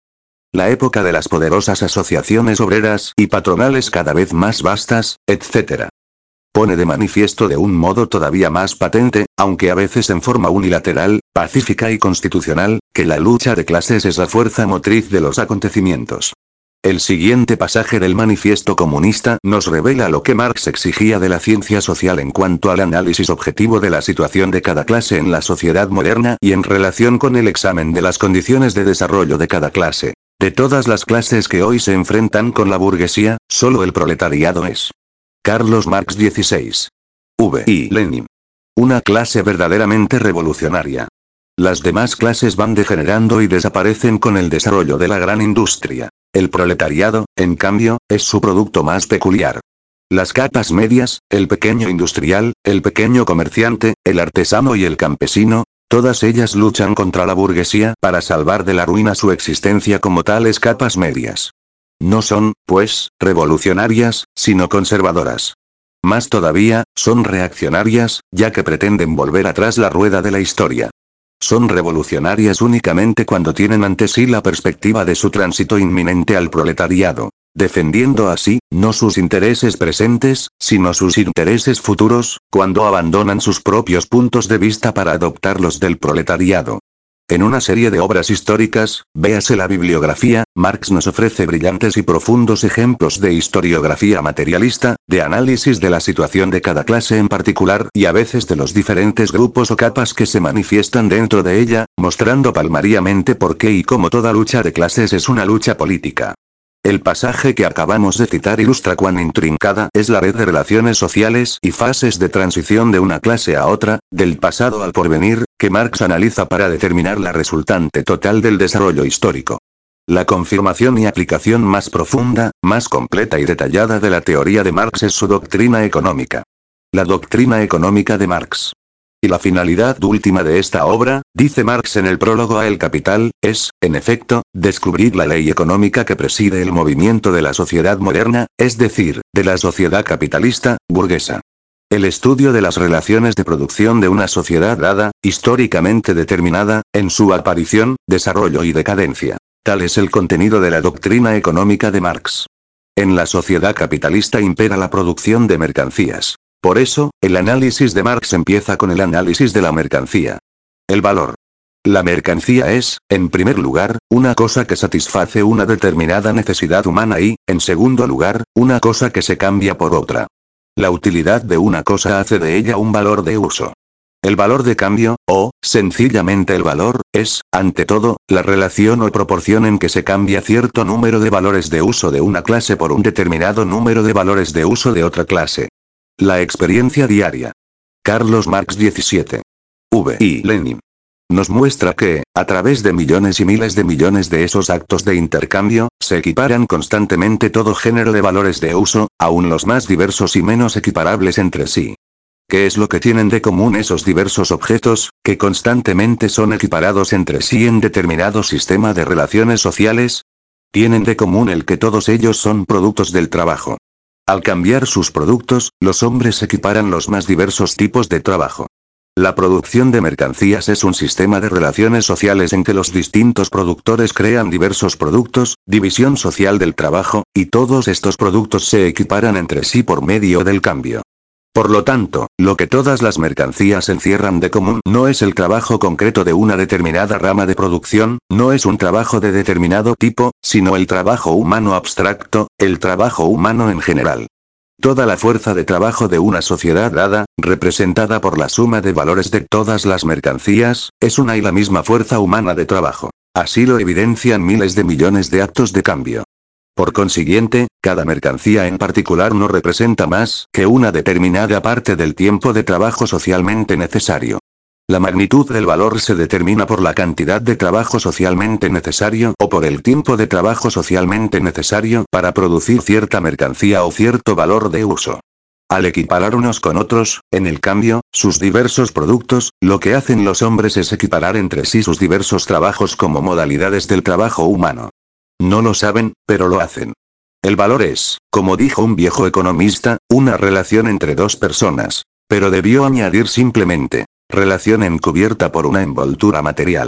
La época de las poderosas asociaciones obreras y patronales cada vez más vastas, etcétera. Pone de manifiesto de un modo todavía más patente, aunque a veces en forma unilateral, pacífica y constitucional, que la lucha de clases es la fuerza motriz de los acontecimientos. El siguiente pasaje del Manifiesto Comunista nos revela lo que Marx exigía de la ciencia social en cuanto al análisis objetivo de la situación de cada clase en la sociedad moderna y en relación con el examen de las condiciones de desarrollo de cada clase. De todas las clases que hoy se enfrentan con la burguesía, solo el proletariado es. Carlos Marx dieciséis. V. y Lenin. Una clase verdaderamente revolucionaria. Las demás clases van degenerando y desaparecen con el desarrollo de la gran industria. El proletariado, en cambio, es su producto más peculiar. Las capas medias, el pequeño industrial, el pequeño comerciante, el artesano y el campesino, todas ellas luchan contra la burguesía para salvar de la ruina su existencia como tales capas medias. No son, pues, revolucionarias, sino conservadoras. Más todavía, son reaccionarias, ya que pretenden volver atrás la rueda de la historia. Son revolucionarias únicamente cuando tienen ante sí la perspectiva de su tránsito inminente al proletariado, defendiendo así, no sus intereses presentes, sino sus intereses futuros, cuando abandonan sus propios puntos de vista para adoptar los del proletariado. En una serie de obras históricas, véase la bibliografía, Marx nos ofrece brillantes y profundos ejemplos de historiografía materialista, de análisis de la situación de cada clase en particular y a veces de los diferentes grupos o capas que se manifiestan dentro de ella, mostrando palmariamente por qué y cómo toda lucha de clases es una lucha política. El pasaje que acabamos de citar ilustra cuán intrincada es la red de relaciones sociales y fases de transición de una clase a otra, del pasado al porvenir, que Marx analiza para determinar la resultante total del desarrollo histórico. La confirmación y aplicación más profunda, más completa y detallada de la teoría de Marx es su doctrina económica. La doctrina económica de Marx. Y la finalidad última de esta obra, dice Marx en el prólogo a El Capital, es, en efecto, descubrir la ley económica que preside el movimiento de la sociedad moderna, es decir, de la sociedad capitalista, burguesa. El estudio de las relaciones de producción de una sociedad dada, históricamente determinada, en su aparición, desarrollo y decadencia. Tal es el contenido de la doctrina económica de Marx. En la sociedad capitalista impera la producción de mercancías. Por eso, el análisis de Marx empieza con el análisis de la mercancía. El valor. La mercancía es, en primer lugar, una cosa que satisface una determinada necesidad humana y, en segundo lugar, una cosa que se cambia por otra. La utilidad de una cosa hace de ella un valor de uso. El valor de cambio, o, sencillamente el valor, es, ante todo, la relación o proporción en que se cambia cierto número de valores de uso de una clase por un determinado número de valores de uso de otra clase. La experiencia diaria. Carlos Marx diecisiete. V. y Lenin. Nos muestra que, a través de millones y miles de millones de esos actos de intercambio, se equiparan constantemente todo género de valores de uso, aun los más diversos y menos equiparables entre sí. ¿Qué es lo que tienen de común esos diversos objetos, que constantemente son equiparados entre sí en determinado sistema de relaciones sociales? Tienen de común el que todos ellos son productos del trabajo. Al cambiar sus productos, los hombres equiparan los más diversos tipos de trabajo. La producción de mercancías es un sistema de relaciones sociales en que los distintos productores crean diversos productos, división social del trabajo, y todos estos productos se equiparan entre sí por medio del cambio. Por lo tanto, lo que todas las mercancías encierran de común no es el trabajo concreto de una determinada rama de producción, no es un trabajo de determinado tipo, sino el trabajo humano abstracto, el trabajo humano en general. Toda la fuerza de trabajo de una sociedad dada, representada por la suma de valores de todas las mercancías, es una y la misma fuerza humana de trabajo. Así lo evidencian miles de millones de actos de cambio. Por consiguiente, cada mercancía en particular no representa más que una determinada parte del tiempo de trabajo socialmente necesario. La magnitud del valor se determina por la cantidad de trabajo socialmente necesario o por el tiempo de trabajo socialmente necesario para producir cierta mercancía o cierto valor de uso. Al equiparar unos con otros, en el cambio, sus diversos productos, lo que hacen los hombres es equiparar entre sí sus diversos trabajos como modalidades del trabajo humano. No lo saben, pero lo hacen. El valor es, como dijo un viejo economista, una relación entre dos personas. Pero debió añadir simplemente, relación encubierta por una envoltura material.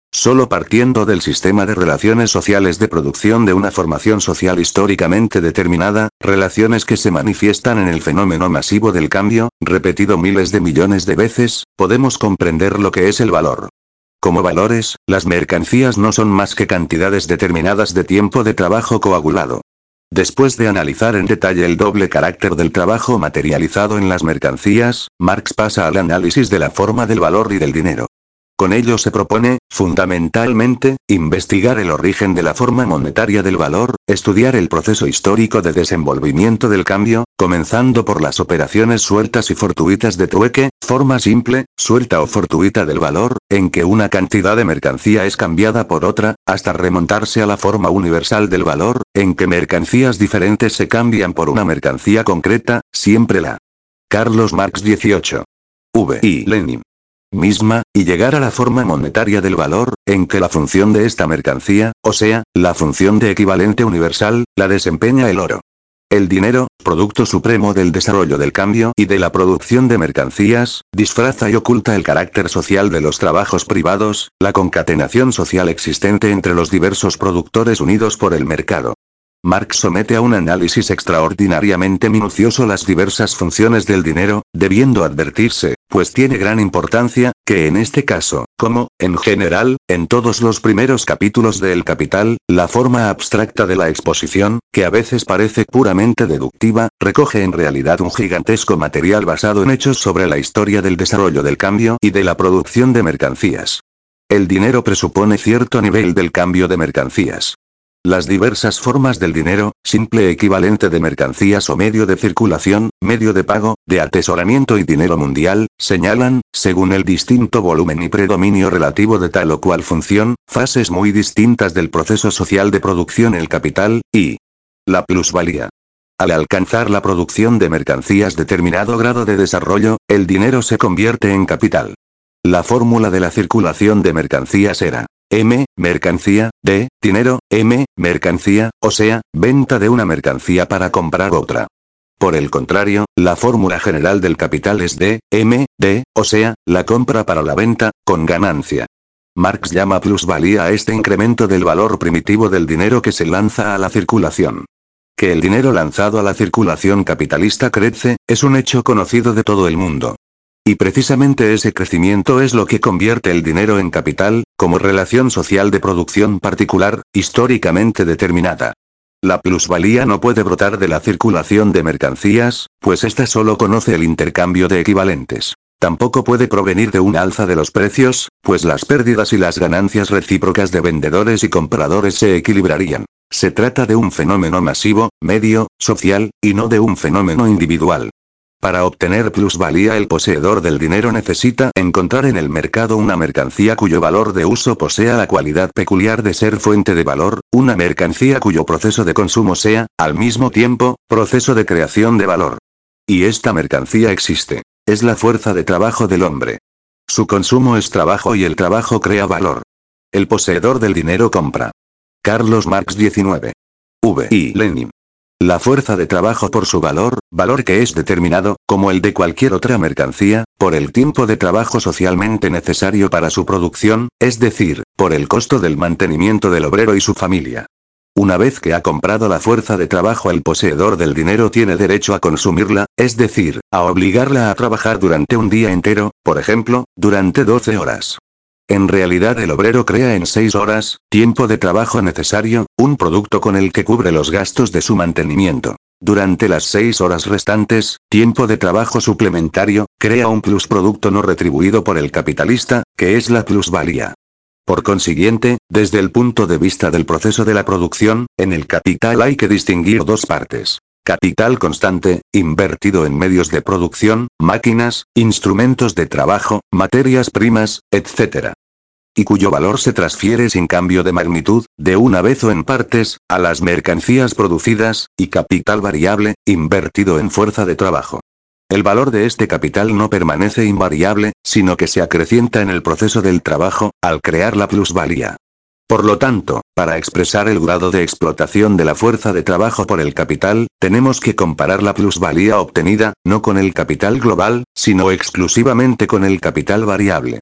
Solo partiendo del sistema de relaciones sociales de producción de una formación social históricamente determinada, relaciones que se manifiestan en el fenómeno masivo del cambio, repetido miles de millones de veces, podemos comprender lo que es el valor. Como valores, las mercancías no son más que cantidades determinadas de tiempo de trabajo coagulado. Después de analizar en detalle el doble carácter del trabajo materializado en las mercancías, Marx pasa al análisis de la forma del valor y del dinero. Con ello se propone, fundamentalmente, investigar el origen de la forma monetaria del valor, estudiar el proceso histórico de desenvolvimiento del cambio, comenzando por las operaciones sueltas y fortuitas de trueque, forma simple, suelta o fortuita del valor, en que una cantidad de mercancía es cambiada por otra, hasta remontarse a la forma universal del valor, en que mercancías diferentes se cambian por una mercancía concreta, siempre la. Carlos Marx dieciocho. V. y Lenin. Misma, y llegar a la forma monetaria del valor, en que la función de esta mercancía, o sea, la función de equivalente universal, la desempeña el oro. El dinero, producto supremo del desarrollo del cambio y de la producción de mercancías, disfraza y oculta el carácter social de los trabajos privados, la concatenación social existente entre los diversos productores unidos por el mercado. Marx somete a un análisis extraordinariamente minucioso las diversas funciones del dinero, debiendo advertirse, pues tiene gran importancia, que en este caso, como, en general, en todos los primeros capítulos de El Capital, la forma abstracta de la exposición, que a veces parece puramente deductiva, recoge en realidad un gigantesco material basado en hechos sobre la historia del desarrollo del cambio y de la producción de mercancías. El dinero presupone cierto nivel del cambio de mercancías. Las diversas formas del dinero, simple equivalente de mercancías o medio de circulación, medio de pago, de atesoramiento y dinero mundial, señalan, según el distinto volumen y predominio relativo de tal o cual función, fases muy distintas del proceso social de producción el capital, y la plusvalía. Al alcanzar la producción de mercancías determinado grado de desarrollo, el dinero se convierte en capital. La fórmula de la circulación de mercancías era M, mercancía, D, dinero, M, mercancía, o sea, venta de una mercancía para comprar otra. Por el contrario, la fórmula general del capital es D, M, D, o sea, la compra para la venta, con ganancia. Marx llama plusvalía a este incremento del valor primitivo del dinero que se lanza a la circulación. Que el dinero lanzado a la circulación capitalista crece, es un hecho conocido de todo el mundo. Y precisamente ese crecimiento es lo que convierte el dinero en capital, como relación social de producción particular, históricamente determinada. La plusvalía no puede brotar de la circulación de mercancías, pues ésta solo conoce el intercambio de equivalentes. Tampoco puede provenir de un alza de los precios, pues las pérdidas y las ganancias recíprocas de vendedores y compradores se equilibrarían. Se trata de un fenómeno masivo, medio, social, y no de un fenómeno individual. Para obtener plusvalía el poseedor del dinero necesita encontrar en el mercado una mercancía cuyo valor de uso posea la cualidad peculiar de ser fuente de valor, una mercancía cuyo proceso de consumo sea, al mismo tiempo, proceso de creación de valor. Y esta mercancía existe. Es la fuerza de trabajo del hombre. Su consumo es trabajo y el trabajo crea valor. El poseedor del dinero compra. Carlos Marx diecinueve. V. y Lenin. La fuerza de trabajo por su valor, valor que es determinado, como el de cualquier otra mercancía, por el tiempo de trabajo socialmente necesario para su producción, es decir, por el costo del mantenimiento del obrero y su familia. Una vez que ha comprado la fuerza de trabajo, el poseedor del dinero tiene derecho a consumirla, es decir, a obligarla a trabajar durante un día entero, por ejemplo, durante doce horas. En realidad el obrero crea en seis horas, tiempo de trabajo necesario, un producto con el que cubre los gastos de su mantenimiento. Durante las seis horas restantes, tiempo de trabajo suplementario, crea un plusproducto no retribuido por el capitalista, que es la plusvalía. Por consiguiente, desde el punto de vista del proceso de la producción, en el capital hay que distinguir dos partes. Capital constante, invertido en medios de producción, máquinas, instrumentos de trabajo, materias primas, etcétera. Y cuyo valor se transfiere sin cambio de magnitud, de una vez o en partes, a las mercancías producidas, y capital variable, invertido en fuerza de trabajo. El valor de este capital no permanece invariable, sino que se acrecienta en el proceso del trabajo, al crear la plusvalía. Por lo tanto, para expresar el grado de explotación de la fuerza de trabajo por el capital, tenemos que comparar la plusvalía obtenida, no con el capital global, sino exclusivamente con el capital variable.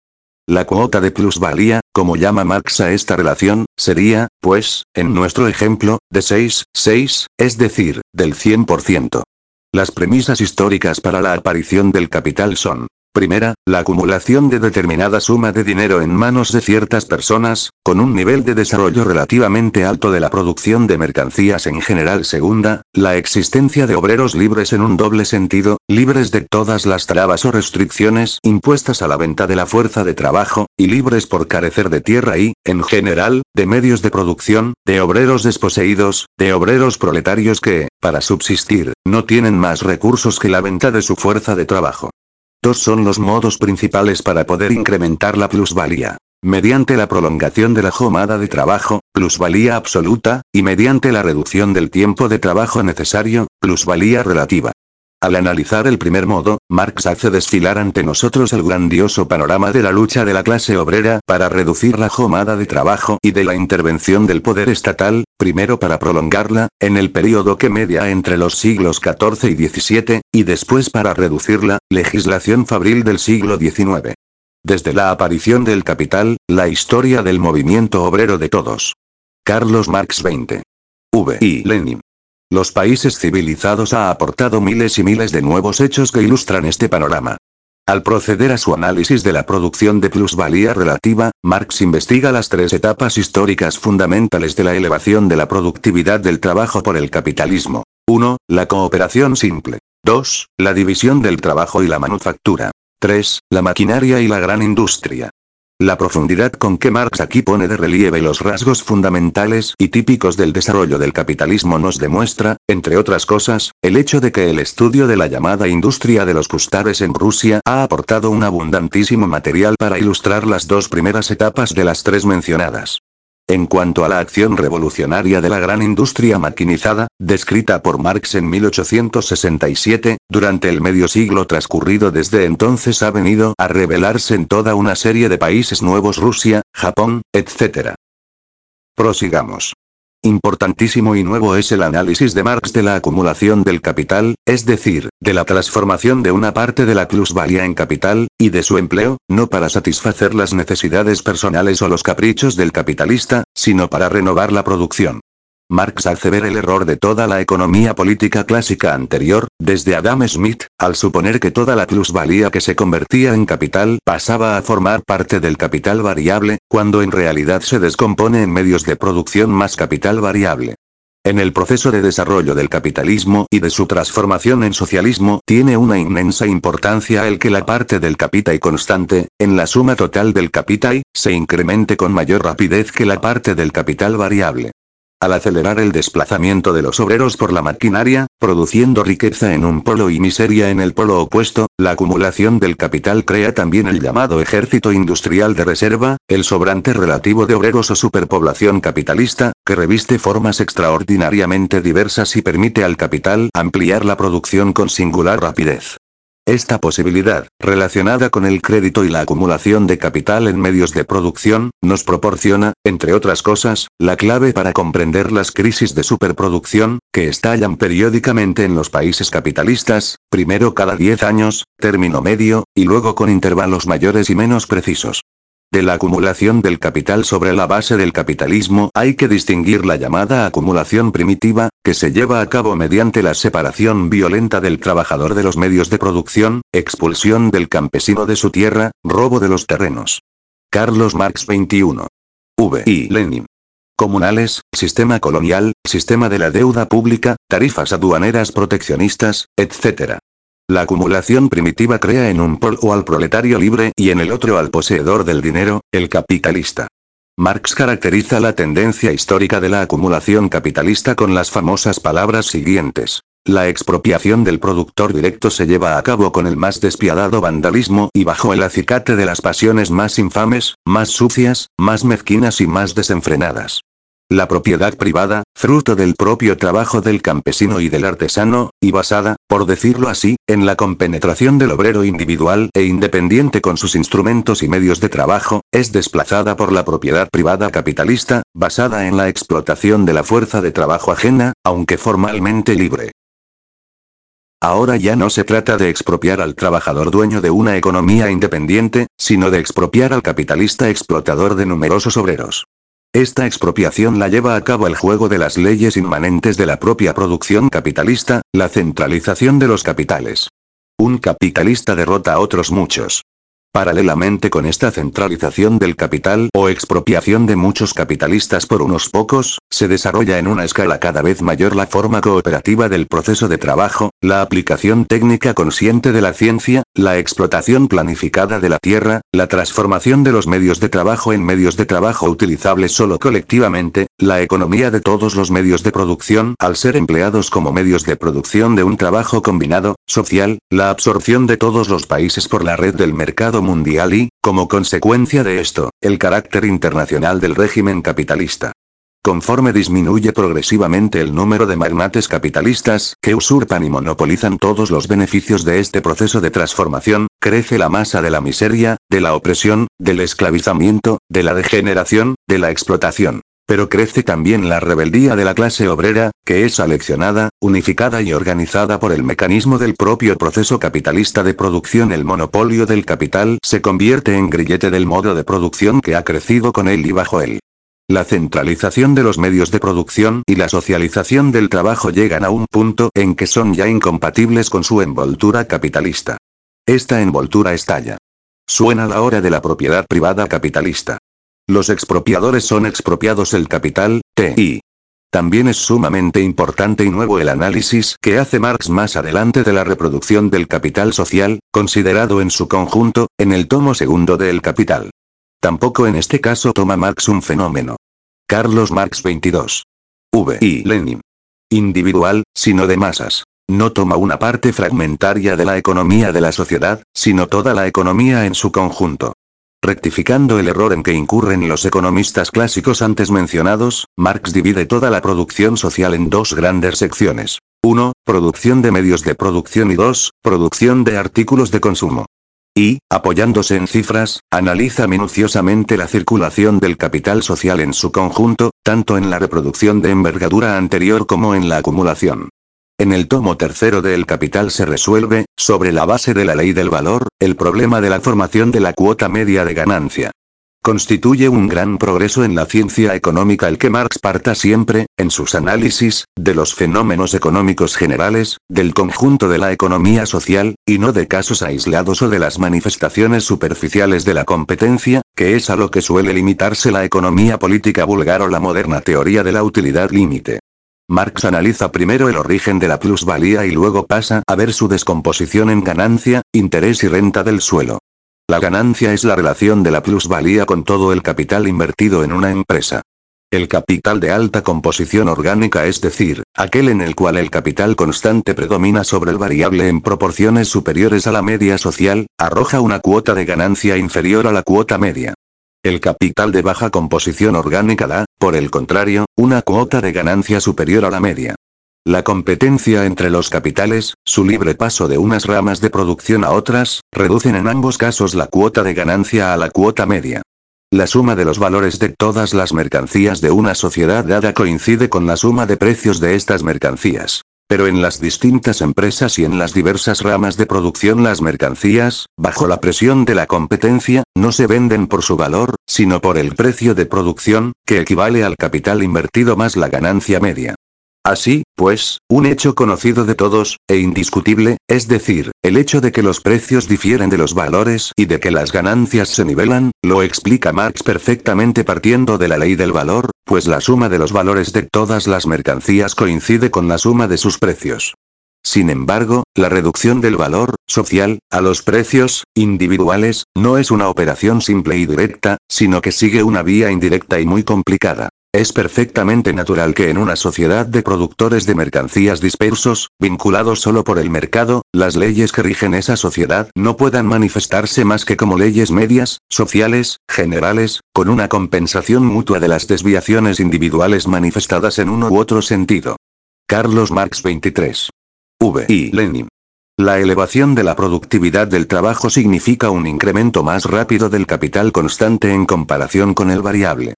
La cuota de plusvalía, como llama Marx a esta relación, sería, pues, en nuestro ejemplo, de seis, seis, es decir, del cien por ciento. Las premisas históricas para la aparición del capital son: primera, la acumulación de determinada suma de dinero en manos de ciertas personas, con un nivel de desarrollo relativamente alto de la producción de mercancías en general. Segunda, la existencia de obreros libres en un doble sentido, libres de todas las trabas o restricciones impuestas a la venta de la fuerza de trabajo, y libres por carecer de tierra y, en general, de medios de producción, de obreros desposeídos, de obreros proletarios que, para subsistir, no tienen más recursos que la venta de su fuerza de trabajo. Dos son los modos principales para poder incrementar la plusvalía: mediante la prolongación de la jornada de trabajo, plusvalía absoluta, y mediante la reducción del tiempo de trabajo necesario, plusvalía relativa. Al analizar el primer modo, Marx hace desfilar ante nosotros el grandioso panorama de la lucha de la clase obrera para reducir la jornada de trabajo y de la intervención del poder estatal, primero para prolongarla, en el período que media entre los siglos catorce y diecisiete, y después para reducirla, legislación fabril del siglo diecinueve. Desde la aparición del capital, la historia del movimiento obrero de todos. Carlos Marx veinte. V. y Lenin. Los países civilizados ha aportado miles y miles de nuevos hechos que ilustran este panorama. Al proceder a su análisis de la producción de plusvalía relativa, Marx investiga las tres etapas históricas fundamentales de la elevación de la productividad del trabajo por el capitalismo. uno. La cooperación simple. dos. La división del trabajo y la manufactura. tres. La maquinaria y la gran industria. La profundidad con que Marx aquí pone de relieve los rasgos fundamentales y típicos del desarrollo del capitalismo nos demuestra, entre otras cosas, el hecho de que el estudio de la llamada industria de los cústares en Rusia ha aportado un abundantísimo material para ilustrar las dos primeras etapas de las tres mencionadas. En cuanto a la acción revolucionaria de la gran industria maquinizada, descrita por Marx en mil ochocientos sesenta y siete, durante el medio siglo transcurrido desde entonces ha venido a revelarse en toda una serie de países nuevos: Rusia, Japón, etcétera. Prosigamos. Importantísimo y nuevo es el análisis de Marx de la acumulación del capital, es decir, de la transformación de una parte de la plusvalía en capital, y de su empleo, no para satisfacer las necesidades personales o los caprichos del capitalista, sino para renovar la producción. Marx hace ver el error de toda la economía política clásica anterior, desde Adam Smith, al suponer que toda la plusvalía que se convertía en capital pasaba a formar parte del capital variable, cuando en realidad se descompone en medios de producción más capital variable. En el proceso de desarrollo del capitalismo y de su transformación en socialismo tiene una inmensa importancia el que la parte del capital constante, en la suma total del capital, se incremente con mayor rapidez que la parte del capital variable. Al acelerar el desplazamiento de los obreros por la maquinaria, produciendo riqueza en un polo y miseria en el polo opuesto, la acumulación del capital crea también el llamado ejército industrial de reserva, el sobrante relativo de obreros o superpoblación capitalista, que reviste formas extraordinariamente diversas y permite al capital ampliar la producción con singular rapidez. Esta posibilidad, relacionada con el crédito y la acumulación de capital en medios de producción, nos proporciona, entre otras cosas, la clave para comprender las crisis de superproducción, que estallan periódicamente en los países capitalistas, primero cada diez años, término medio, y luego con intervalos mayores y menos precisos. De la acumulación del capital sobre la base del capitalismo hay que distinguir la llamada acumulación primitiva, que se lleva a cabo mediante la separación violenta del trabajador de los medios de producción, expulsión del campesino de su tierra, robo de los terrenos. Carlos Marx veintiuno. V. y Lenin. Comunales, sistema colonial, sistema de la deuda pública, tarifas aduaneras proteccionistas, etcétera. La acumulación primitiva crea en un polo al proletario libre y en el otro al poseedor del dinero, el capitalista. Marx caracteriza la tendencia histórica de la acumulación capitalista con las famosas palabras siguientes: la expropiación del productor directo se lleva a cabo con el más despiadado vandalismo y bajo el acicate de las pasiones más infames, más sucias, más mezquinas y más desenfrenadas. La propiedad privada, fruto del propio trabajo del campesino y del artesano, y basada, por decirlo así, en la compenetración del obrero individual e independiente con sus instrumentos y medios de trabajo, es desplazada por la propiedad privada capitalista, basada en la explotación de la fuerza de trabajo ajena, aunque formalmente libre. Ahora ya no se trata de expropiar al trabajador dueño de una economía independiente, sino de expropiar al capitalista explotador de numerosos obreros. Esta expropiación la lleva a cabo el juego de las leyes inmanentes de la propia producción capitalista, la centralización de los capitales. Un capitalista derrota a otros muchos. Paralelamente con esta centralización del capital o expropiación de muchos capitalistas por unos pocos, se desarrolla en una escala cada vez mayor la forma cooperativa del proceso de trabajo, la aplicación técnica consciente de la ciencia, la explotación planificada de la tierra, la transformación de los medios de trabajo en medios de trabajo utilizables solo colectivamente, la economía de todos los medios de producción al ser empleados como medios de producción de un trabajo combinado, social, la absorción de todos los países por la red del mercado mundial y, como consecuencia de esto, el carácter internacional del régimen capitalista. Conforme disminuye progresivamente el número de magnates capitalistas que usurpan y monopolizan todos los beneficios de este proceso de transformación, crece la masa de la miseria, de la opresión, del esclavizamiento, de la degeneración, de la explotación. Pero crece también la rebeldía de la clase obrera, que es aleccionada, unificada y organizada por el mecanismo del propio proceso capitalista de producción. El monopolio del capital se convierte en grillete del modo de producción que ha crecido con él y bajo él. La centralización de los medios de producción y la socialización del trabajo llegan a un punto en que son ya incompatibles con su envoltura capitalista. Esta envoltura estalla. Suena la hora de la propiedad privada capitalista. Los expropiadores son expropiados el capital, T I. También es sumamente importante y nuevo el análisis que hace Marx más adelante de la reproducción del capital social, considerado en su conjunto, en el tomo segundo de El Capital. Tampoco en este caso toma Marx un fenómeno. Carlos Marx veintidós. V. y Lenin. Individual, sino de masas. No toma una parte fragmentaria de la economía de la sociedad, sino toda la economía en su conjunto. Rectificando el error en que incurren los economistas clásicos antes mencionados, Marx divide toda la producción social en dos grandes secciones. uno. Producción de medios de producción y dos. Producción de artículos de consumo. Y, apoyándose en cifras, analiza minuciosamente la circulación del capital social en su conjunto, tanto en la reproducción de envergadura anterior como en la acumulación. En el tomo tercero de El Capital se resuelve, sobre la base de la ley del valor, el problema de la formación de la cuota media de ganancia. Constituye un gran progreso en la ciencia económica el que Marx parta siempre, en sus análisis, de los fenómenos económicos generales, del conjunto de la economía social, y no de casos aislados o de las manifestaciones superficiales de la competencia, que es a lo que suele limitarse la economía política vulgar o la moderna teoría de la utilidad límite. Marx analiza primero el origen de la plusvalía y luego pasa a ver su descomposición en ganancia, interés y renta del suelo. La ganancia es la relación de la plusvalía con todo el capital invertido en una empresa. El capital de alta composición orgánica, es decir, aquel en el cual el capital constante predomina sobre el variable en proporciones superiores a la media social, arroja una cuota de ganancia inferior a la cuota media. El capital de baja composición orgánica da, por el contrario, una cuota de ganancia superior a la media. La competencia entre los capitales, su libre paso de unas ramas de producción a otras, reducen en ambos casos la cuota de ganancia a la cuota media. La suma de los valores de todas las mercancías de una sociedad dada coincide con la suma de precios de estas mercancías. Pero en las distintas empresas y en las diversas ramas de producción las mercancías, bajo la presión de la competencia, no se venden por su valor, sino por el precio de producción, que equivale al capital invertido más la ganancia media. Así, pues, un hecho conocido de todos, e indiscutible, es decir, el hecho de que los precios difieren de los valores y de que las ganancias se nivelan, lo explica Marx perfectamente partiendo de la ley del valor, pues la suma de los valores de todas las mercancías coincide con la suma de sus precios. Sin embargo, la reducción del valor social a los precios individuales no es una operación simple y directa, sino que sigue una vía indirecta y muy complicada. Es perfectamente natural que en una sociedad de productores de mercancías dispersos, vinculados solo por el mercado, las leyes que rigen esa sociedad no puedan manifestarse más que como leyes medias, sociales, generales, con una compensación mutua de las desviaciones individuales manifestadas en uno u otro sentido. Carlos Marx veintitrés. V. y Lenin. La elevación de la productividad del trabajo significa un incremento más rápido del capital constante en comparación con el variable.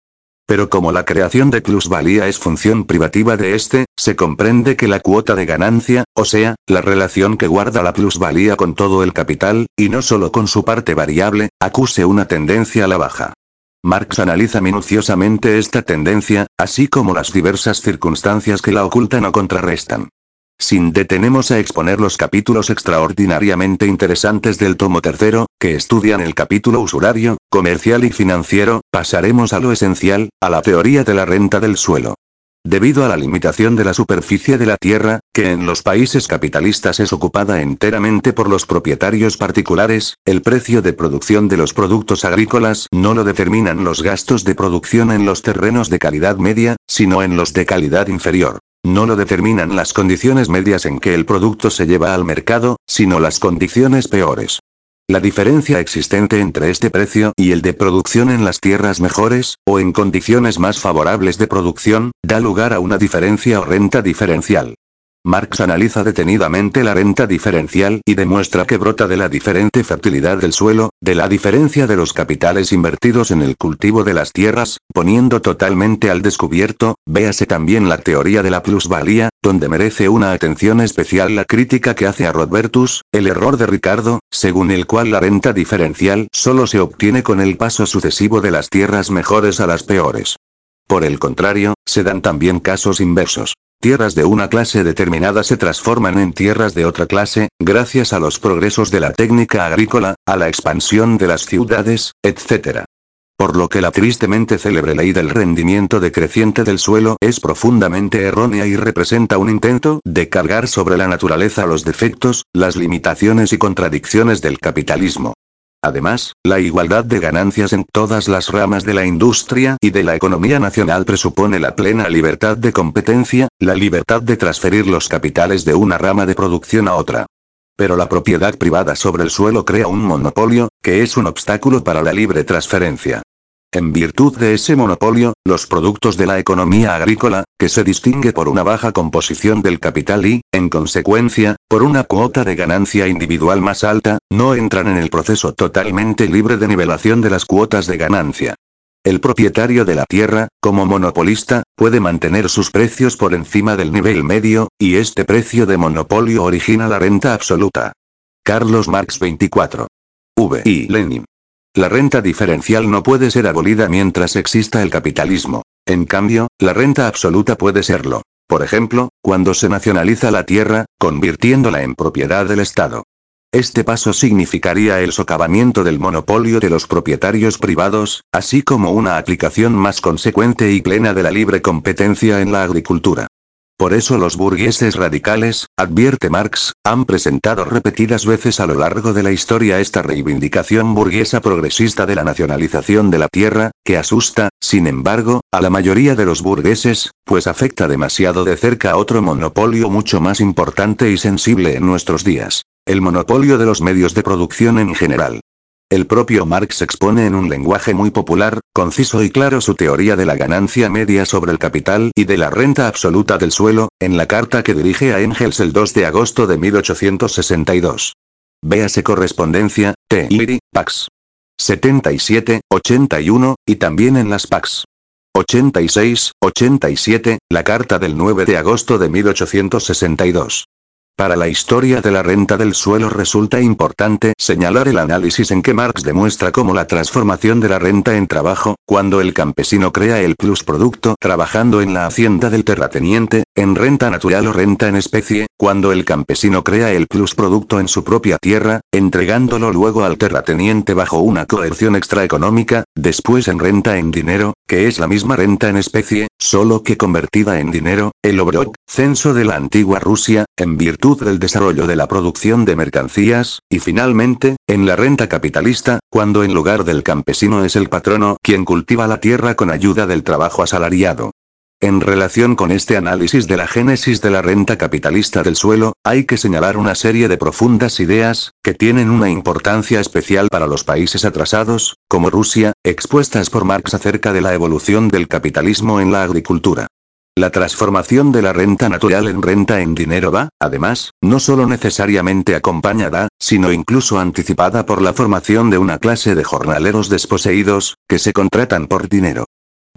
Pero como la creación de plusvalía es función privativa de este, se comprende que la cuota de ganancia, o sea, la relación que guarda la plusvalía con todo el capital, y no solo con su parte variable, acuse una tendencia a la baja. Marx analiza minuciosamente esta tendencia, así como las diversas circunstancias que la ocultan o contrarrestan. Sin detenemos a exponer los capítulos extraordinariamente interesantes del tomo tercero, que estudian el capítulo usurario, comercial y financiero, pasaremos a lo esencial, a la teoría de la renta del suelo. Debido a la limitación de la superficie de la tierra, que en los países capitalistas es ocupada enteramente por los propietarios particulares, el precio de producción de los productos agrícolas no lo determinan los gastos de producción en los terrenos de calidad media, sino en los de calidad inferior. No lo determinan las condiciones medias en que el producto se lleva al mercado, sino las condiciones peores. La diferencia existente entre este precio y el de producción en las tierras mejores, o en condiciones más favorables de producción, da lugar a una diferencia o renta diferencial. Marx analiza detenidamente la renta diferencial y demuestra que brota de la diferente fertilidad del suelo, de la diferencia de los capitales invertidos en el cultivo de las tierras, poniendo totalmente al descubierto, véase también la teoría de la plusvalía, donde merece una atención especial la crítica que hace a Rodbertus, el error de Ricardo, según el cual la renta diferencial solo se obtiene con el paso sucesivo de las tierras mejores a las peores. Por el contrario, se dan también casos inversos. Tierras de una clase determinada se transforman en tierras de otra clase, gracias a los progresos de la técnica agrícola, a la expansión de las ciudades, etcétera. Por lo que la tristemente célebre ley del rendimiento decreciente del suelo es profundamente errónea y representa un intento de cargar sobre la naturaleza los defectos, las limitaciones y contradicciones del capitalismo. Además, la igualdad de ganancias en todas las ramas de la industria y de la economía nacional presupone la plena libertad de competencia, la libertad de transferir los capitales de una rama de producción a otra. Pero la propiedad privada sobre el suelo crea un monopolio, que es un obstáculo para la libre transferencia. En virtud de ese monopolio, los productos de la economía agrícola, que se distingue por una baja composición del capital y, en consecuencia, por una cuota de ganancia individual más alta, no entran en el proceso totalmente libre de nivelación de las cuotas de ganancia. El propietario de la tierra, como monopolista, puede mantener sus precios por encima del nivel medio, y este precio de monopolio origina la renta absoluta. Carlos Marx veinticuatro. V. y Lenin. La renta diferencial no puede ser abolida mientras exista el capitalismo. En cambio, la renta absoluta puede serlo. Por ejemplo, cuando se nacionaliza la tierra, convirtiéndola en propiedad del Estado. Este paso significaría el socavamiento del monopolio de los propietarios privados, así como una aplicación más consecuente y plena de la libre competencia en la agricultura. Por eso los burgueses radicales, advierte Marx, han presentado repetidas veces a lo largo de la historia esta reivindicación burguesa progresista de la nacionalización de la tierra, que asusta, sin embargo, a la mayoría de los burgueses, pues afecta demasiado de cerca a otro monopolio mucho más importante y sensible en nuestros días: el monopolio de los medios de producción en general. El propio Marx expone en un lenguaje muy popular, conciso y claro su teoría de la ganancia media sobre el capital y de la renta absoluta del suelo, en la carta que dirige a Engels el dos de agosto de mil ochocientos sesenta y dos. Véase correspondencia, T. Iri, Pax. setenta y siete, ochenta y uno, y también en las Pax. ochenta y seis, ochenta y siete, la carta del nueve de agosto de mil ochocientos sesenta y dos. Para la historia de la renta del suelo resulta importante señalar el análisis en que Marx demuestra cómo la transformación de la renta en trabajo, cuando el campesino crea el plusproducto trabajando en la hacienda del terrateniente, en renta natural o renta en especie, cuando el campesino crea el plusproducto en su propia tierra, entregándolo luego al terrateniente bajo una coerción extraeconómica, después en renta en dinero, que es la misma renta en especie, solo que convertida en dinero, el obrok, censo de la antigua Rusia, en virtud del desarrollo de la producción de mercancías, y finalmente, en la renta capitalista, cuando en lugar del campesino es el patrono quien cultiva la tierra con ayuda del trabajo asalariado. En relación con este análisis de la génesis de la renta capitalista del suelo, hay que señalar una serie de profundas ideas, que tienen una importancia especial para los países atrasados, como Rusia, expuestas por Marx acerca de la evolución del capitalismo en la agricultura. La transformación de la renta natural en renta en dinero va, además, no solo necesariamente acompañada, sino incluso anticipada por la formación de una clase de jornaleros desposeídos, que se contratan por dinero.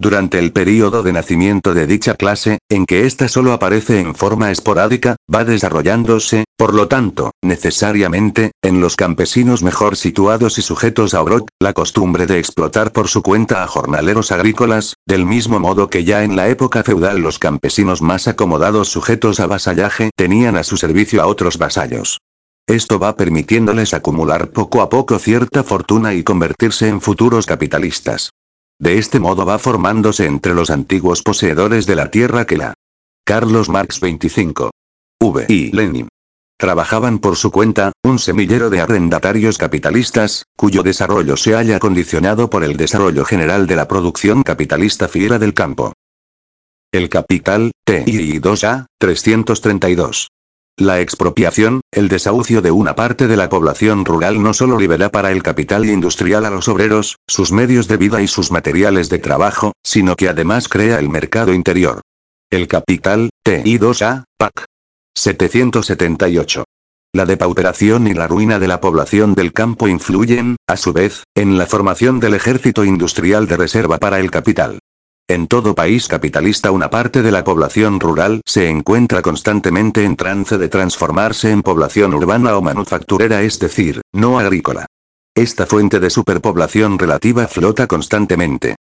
Durante el período de nacimiento de dicha clase, en que ésta solo aparece en forma esporádica, va desarrollándose, por lo tanto, necesariamente, en los campesinos mejor situados y sujetos a obrot, la costumbre de explotar por su cuenta a jornaleros agrícolas, del mismo modo que ya en la época feudal los campesinos más acomodados sujetos a vasallaje tenían a su servicio a otros vasallos. Esto va permitiéndoles acumular poco a poco cierta fortuna y convertirse en futuros capitalistas. De este modo va formándose entre los antiguos poseedores de la tierra que la Carlos Marx veinticinco. V. y Lenin trabajaban por su cuenta, un semillero de arrendatarios capitalistas, cuyo desarrollo se halla condicionado por el desarrollo general de la producción capitalista fiera del campo. El capital, T I dos A, trescientos treinta y dos. La expropiación, el desahucio de una parte de la población rural no solo libera para el capital industrial a los obreros, sus medios de vida y sus materiales de trabajo, sino que además crea el mercado interior. El capital, T I dos A, P A C. setecientos setenta y ocho. La depauperación y la ruina de la población del campo influyen, a su vez, en la formación del ejército industrial de reserva para el capital. En todo país capitalista una parte de la población rural se encuentra constantemente en trance de transformarse en población urbana o manufacturera, es decir, no agrícola. Esta fuente de superpoblación relativa flota constantemente.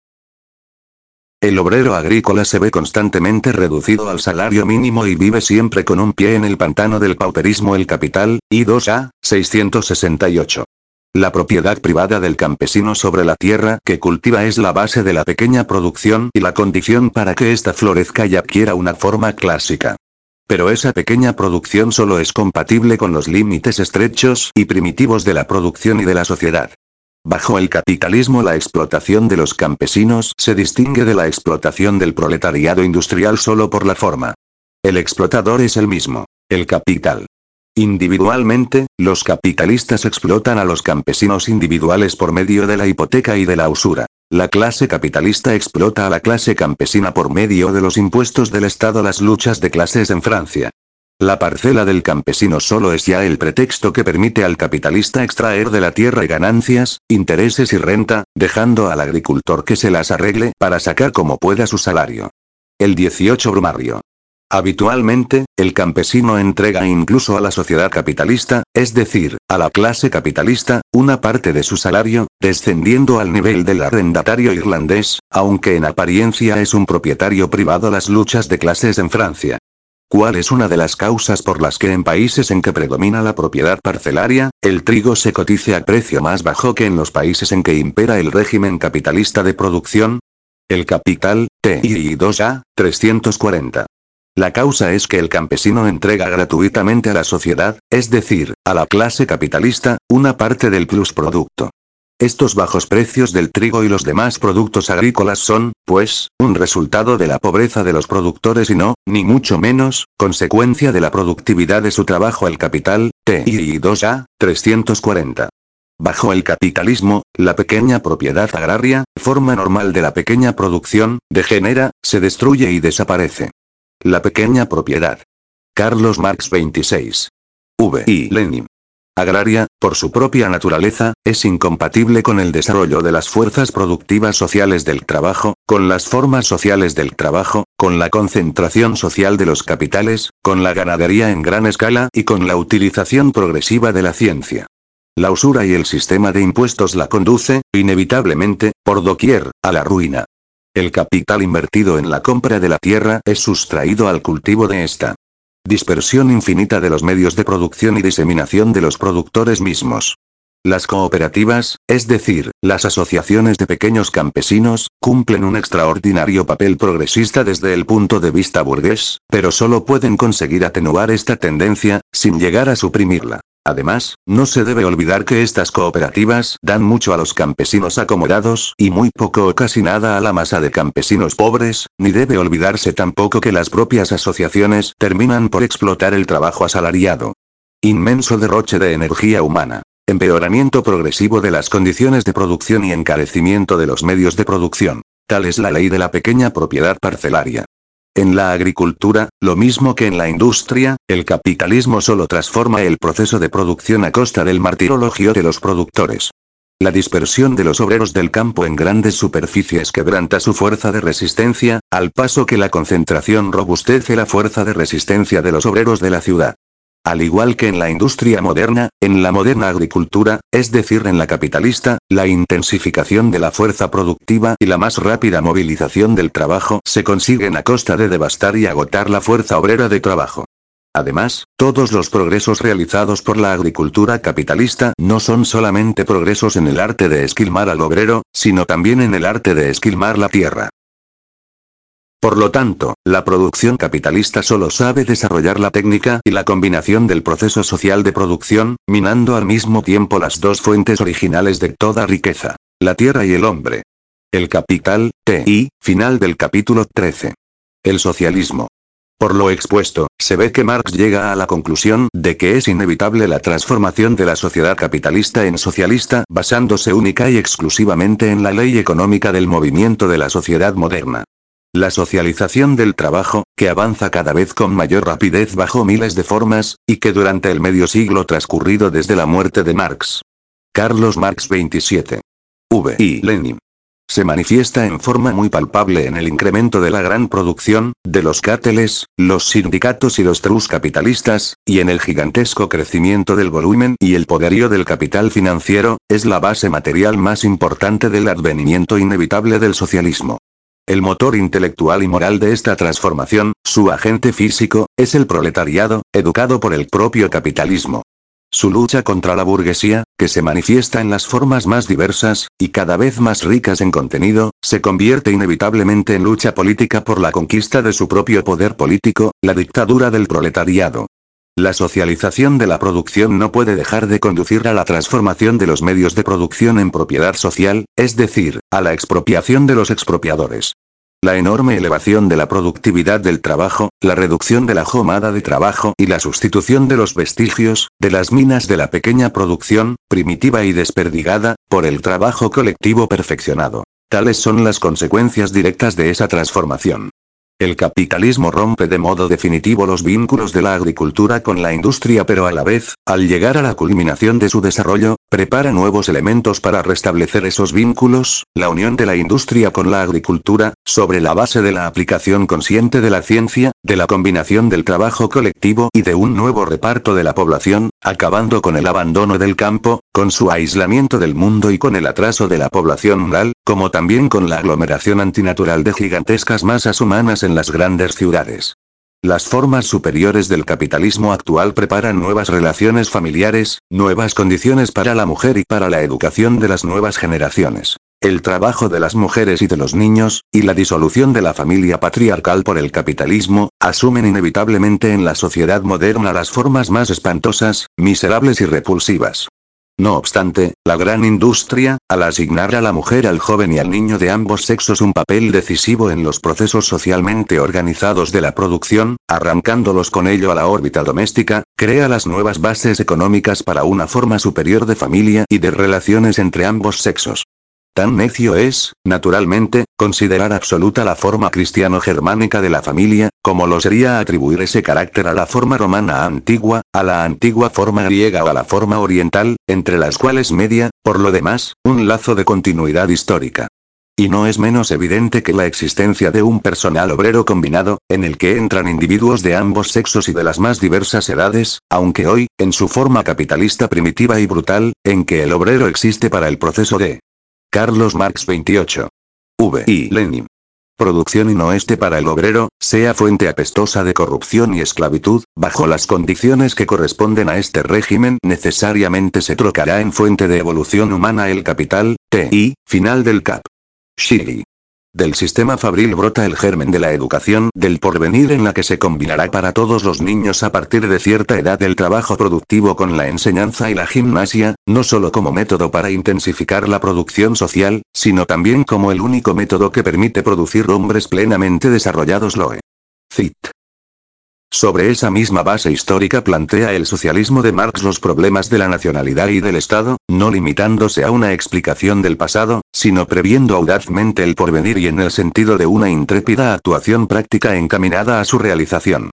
El obrero agrícola se ve constantemente reducido al salario mínimo y vive siempre con un pie en el pantano del pauperismo. El capital, I dos A, seiscientos sesenta y ocho. La propiedad privada del campesino sobre la tierra que cultiva es la base de la pequeña producción y la condición para que ésta florezca y adquiera una forma clásica. Pero esa pequeña producción solo es compatible con los límites estrechos y primitivos de la producción y de la sociedad. Bajo el capitalismo la explotación de los campesinos se distingue de la explotación del proletariado industrial solo por la forma. El explotador es el mismo, el capital. Individualmente, los capitalistas explotan a los campesinos individuales por medio de la hipoteca y de la usura. La clase capitalista explota a la clase campesina por medio de los impuestos del Estado. Las luchas de clases en Francia. La parcela del campesino solo es ya el pretexto que permite al capitalista extraer de la tierra ganancias, intereses y renta, dejando al agricultor que se las arregle para sacar como pueda su salario. El dieciocho Brumario. Habitualmente, el campesino entrega incluso a la sociedad capitalista, es decir, a la clase capitalista, una parte de su salario, descendiendo al nivel del arrendatario irlandés, aunque en apariencia es un propietario privado. Las luchas de clases en Francia. ¿Cuál es una de las causas por las que en países en que predomina la propiedad parcelaria, el trigo se cotice a precio más bajo que en los países en que impera el régimen capitalista de producción? El capital, T I dos A, trescientos cuarenta. La causa es que el campesino entrega gratuitamente a la sociedad, es decir, a la clase capitalista, una parte del plusproducto. Estos bajos precios del trigo y los demás productos agrícolas son, pues, un resultado de la pobreza de los productores y no, ni mucho menos, consecuencia de la productividad de su trabajo. El capital, T I dos A, trescientos cuarenta. Bajo el capitalismo, la pequeña propiedad agraria, forma normal de la pequeña producción, degenera, se destruye y desaparece. La pequeña propiedad. Carlos Marx veintiséis. V. y Lenin. Agraria, por su propia naturaleza, es incompatible con el desarrollo de las fuerzas productivas sociales del trabajo, con las formas sociales del trabajo, con la concentración social de los capitales, con la ganadería en gran escala y con la utilización progresiva de la ciencia. La usura y el sistema de impuestos la conduce, inevitablemente, por doquier, a la ruina. El capital invertido en la compra de la tierra es sustraído al cultivo de esta. Dispersión infinita de los medios de producción y diseminación de los productores mismos. Las cooperativas, es decir, las asociaciones de pequeños campesinos, cumplen un extraordinario papel progresista desde el punto de vista burgués, pero solo pueden conseguir atenuar esta tendencia, sin llegar a suprimirla. Además, no se debe olvidar que estas cooperativas dan mucho a los campesinos acomodados y muy poco o casi nada a la masa de campesinos pobres, ni debe olvidarse tampoco que las propias asociaciones terminan por explotar el trabajo asalariado. Inmenso derroche de energía humana. Empeoramiento progresivo de las condiciones de producción y encarecimiento de los medios de producción. Tal es la ley de la pequeña propiedad parcelaria. En la agricultura, lo mismo que en la industria, el capitalismo solo transforma el proceso de producción a costa del martirologio de los productores. La dispersión de los obreros del campo en grandes superficies quebranta su fuerza de resistencia, al paso que la concentración robustece la fuerza de resistencia de los obreros de la ciudad. Al igual que en la industria moderna, en la moderna agricultura, es decir en la capitalista, la intensificación de la fuerza productiva y la más rápida movilización del trabajo se consiguen a costa de devastar y agotar la fuerza obrera de trabajo. Además, todos los progresos realizados por la agricultura capitalista no son solamente progresos en el arte de esquilmar al obrero, sino también en el arte de esquilmar la tierra. Por lo tanto, la producción capitalista solo sabe desarrollar la técnica y la combinación del proceso social de producción, minando al mismo tiempo las dos fuentes originales de toda riqueza, la tierra y el hombre. El capital, T I, final del capítulo trece. El socialismo. Por lo expuesto, se ve que Marx llega a la conclusión de que es inevitable la transformación de la sociedad capitalista en socialista basándose única y exclusivamente en la ley económica del movimiento de la sociedad moderna. La socialización del trabajo, que avanza cada vez con mayor rapidez bajo miles de formas, y que durante el medio siglo transcurrido desde la muerte de Marx. Carlos Marx veintisiete. V. y Lenin. Se manifiesta en forma muy palpable en el incremento de la gran producción, de los cárteles, los sindicatos y los trust capitalistas, y en el gigantesco crecimiento del volumen y el poderío del capital financiero, es la base material más importante del advenimiento inevitable del socialismo. El motor intelectual y moral de esta transformación, su agente físico, es el proletariado, educado por el propio capitalismo. Su lucha contra la burguesía, que se manifiesta en las formas más diversas, y cada vez más ricas en contenido, se convierte inevitablemente en lucha política por la conquista de su propio poder político, la dictadura del proletariado. La socialización de la producción no puede dejar de conducir a la transformación de los medios de producción en propiedad social, es decir, a la expropiación de los expropiadores. La enorme elevación de la productividad del trabajo, la reducción de la jornada de trabajo y la sustitución de los vestigios, de las minas de la pequeña producción, primitiva y desperdigada, por el trabajo colectivo perfeccionado. Tales son las consecuencias directas de esa transformación. El capitalismo rompe de modo definitivo los vínculos de la agricultura con la industria, pero a la vez, al llegar a la culminación de su desarrollo, prepara nuevos elementos para restablecer esos vínculos, la unión de la industria con la agricultura, sobre la base de la aplicación consciente de la ciencia, de la combinación del trabajo colectivo y de un nuevo reparto de la población, acabando con el abandono del campo, con su aislamiento del mundo y con el atraso de la población rural, como también con la aglomeración antinatural de gigantescas masas humanas en las grandes ciudades. Las formas superiores del capitalismo actual preparan nuevas relaciones familiares, nuevas condiciones para la mujer y para la educación de las nuevas generaciones. El trabajo de las mujeres y de los niños, y la disolución de la familia patriarcal por el capitalismo, asumen inevitablemente en la sociedad moderna las formas más espantosas, miserables y repulsivas. No obstante, la gran industria, al asignar a la mujer, al joven y al niño de ambos sexos un papel decisivo en los procesos socialmente organizados de la producción, arrancándolos con ello a la órbita doméstica, crea las nuevas bases económicas para una forma superior de familia y de relaciones entre ambos sexos. Tan necio es, naturalmente, considerar absoluta la forma cristiano-germánica de la familia, como lo sería atribuir ese carácter a la forma romana antigua, a la antigua forma griega o a la forma oriental, entre las cuales media, por lo demás, un lazo de continuidad histórica. Y no es menos evidente que la existencia de un personal obrero combinado, en el que entran individuos de ambos sexos y de las más diversas edades, aunque hoy, en su forma capitalista primitiva y brutal, en que el obrero existe para el proceso de Carlos Marx veintiocho. V. y Lenin. Producción y no esté para el obrero, sea fuente apestosa de corrupción y esclavitud, bajo las condiciones que corresponden a este régimen necesariamente se trocará en fuente de evolución humana el capital, T I, final del cap. Shiri. Del sistema fabril brota el germen de la educación del porvenir en la que se combinará para todos los niños a partir de cierta edad el trabajo productivo con la enseñanza y la gimnasia, no solo como método para intensificar la producción social, sino también como el único método que permite producir hombres plenamente desarrollados. Loe. Cit. Sobre esa misma base histórica plantea el socialismo de Marx los problemas de la nacionalidad y del Estado, no limitándose a una explicación del pasado, sino previendo audazmente el porvenir y en el sentido de una intrépida actuación práctica encaminada a su realización.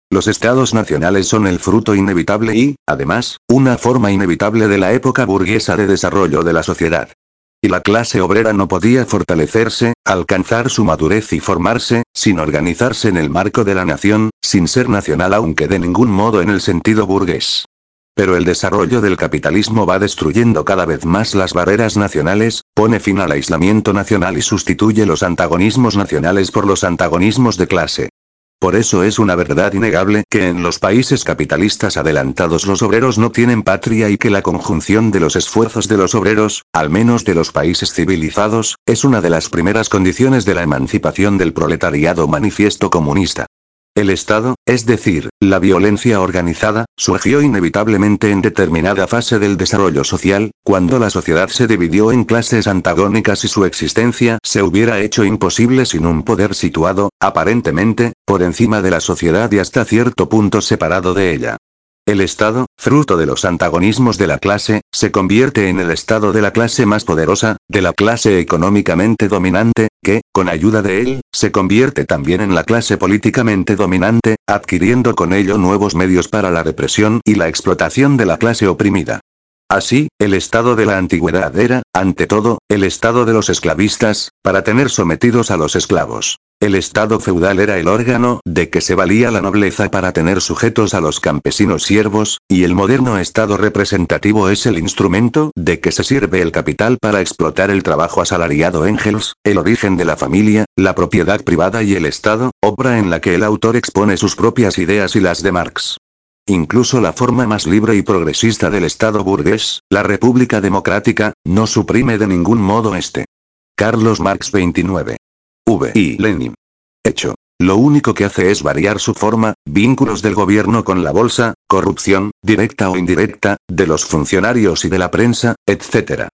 Los estados nacionales son el fruto inevitable y, además, una forma inevitable de la época burguesa de desarrollo de la sociedad. Y la clase obrera no podía fortalecerse, alcanzar su madurez y formarse, sin organizarse en el marco de la nación, sin ser nacional aunque de ningún modo en el sentido burgués. Pero el desarrollo del capitalismo va destruyendo cada vez más las barreras nacionales, pone fin al aislamiento nacional y sustituye los antagonismos nacionales por los antagonismos de clase. Por eso es una verdad innegable que en los países capitalistas adelantados los obreros no tienen patria y que la conjunción de los esfuerzos de los obreros, al menos de los países civilizados, es una de las primeras condiciones de la emancipación del proletariado. Manifiesto comunista. El Estado, es decir, la violencia organizada, surgió inevitablemente en determinada fase del desarrollo social, cuando la sociedad se dividió en clases antagónicas y su existencia se hubiera hecho imposible sin un poder situado, aparentemente, por encima de la sociedad y hasta cierto punto separado de ella. El Estado, fruto de los antagonismos de la clase, se convierte en el Estado de la clase más poderosa, de la clase económicamente dominante, que, con ayuda de él, se convierte también en la clase políticamente dominante, adquiriendo con ello nuevos medios para la represión y la explotación de la clase oprimida. Así, el Estado de la antigüedad era, ante todo, el Estado de los esclavistas, para tener sometidos a los esclavos. El Estado feudal era el órgano de que se valía la nobleza para tener sujetos a los campesinos siervos, y el moderno Estado representativo es el instrumento de que se sirve el capital para explotar el trabajo asalariado. Engels, El origen de la familia, la propiedad privada y el Estado, obra en la que el autor expone sus propias ideas y las de Marx. Incluso la forma más libre y progresista del Estado burgués, la República Democrática, no suprime de ningún modo este. Carlos Marx veintinueve. V. y Lenin. Hecho. Lo único que hace es variar su forma, vínculos del gobierno con la bolsa, corrupción, directa o indirecta, de los funcionarios y de la prensa, etcétera.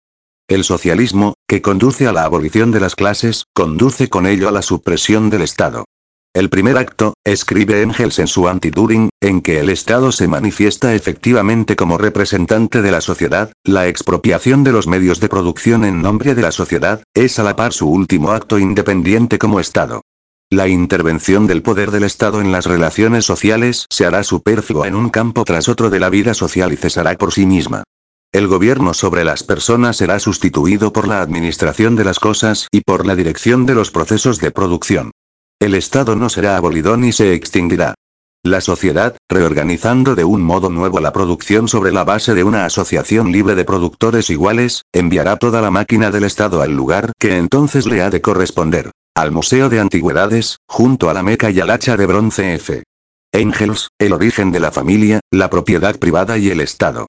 El socialismo, que conduce a la abolición de las clases, conduce con ello a la supresión del Estado. El primer acto, escribe Engels en su Anti-Düring, en que el Estado se manifiesta efectivamente como representante de la sociedad, la expropiación de los medios de producción en nombre de la sociedad, es a la par su último acto independiente como Estado. La intervención del poder del Estado en las relaciones sociales se hará superflua en un campo tras otro de la vida social y cesará por sí misma. El gobierno sobre las personas será sustituido por la administración de las cosas y por la dirección de los procesos de producción. El Estado no será abolido ni se extinguirá. La sociedad, reorganizando de un modo nuevo la producción sobre la base de una asociación libre de productores iguales, enviará toda la máquina del Estado al lugar que entonces le ha de corresponder, al Museo de Antigüedades, junto a la Meca y al hacha de bronce. F. Engels, El origen de la familia, la propiedad privada y el Estado.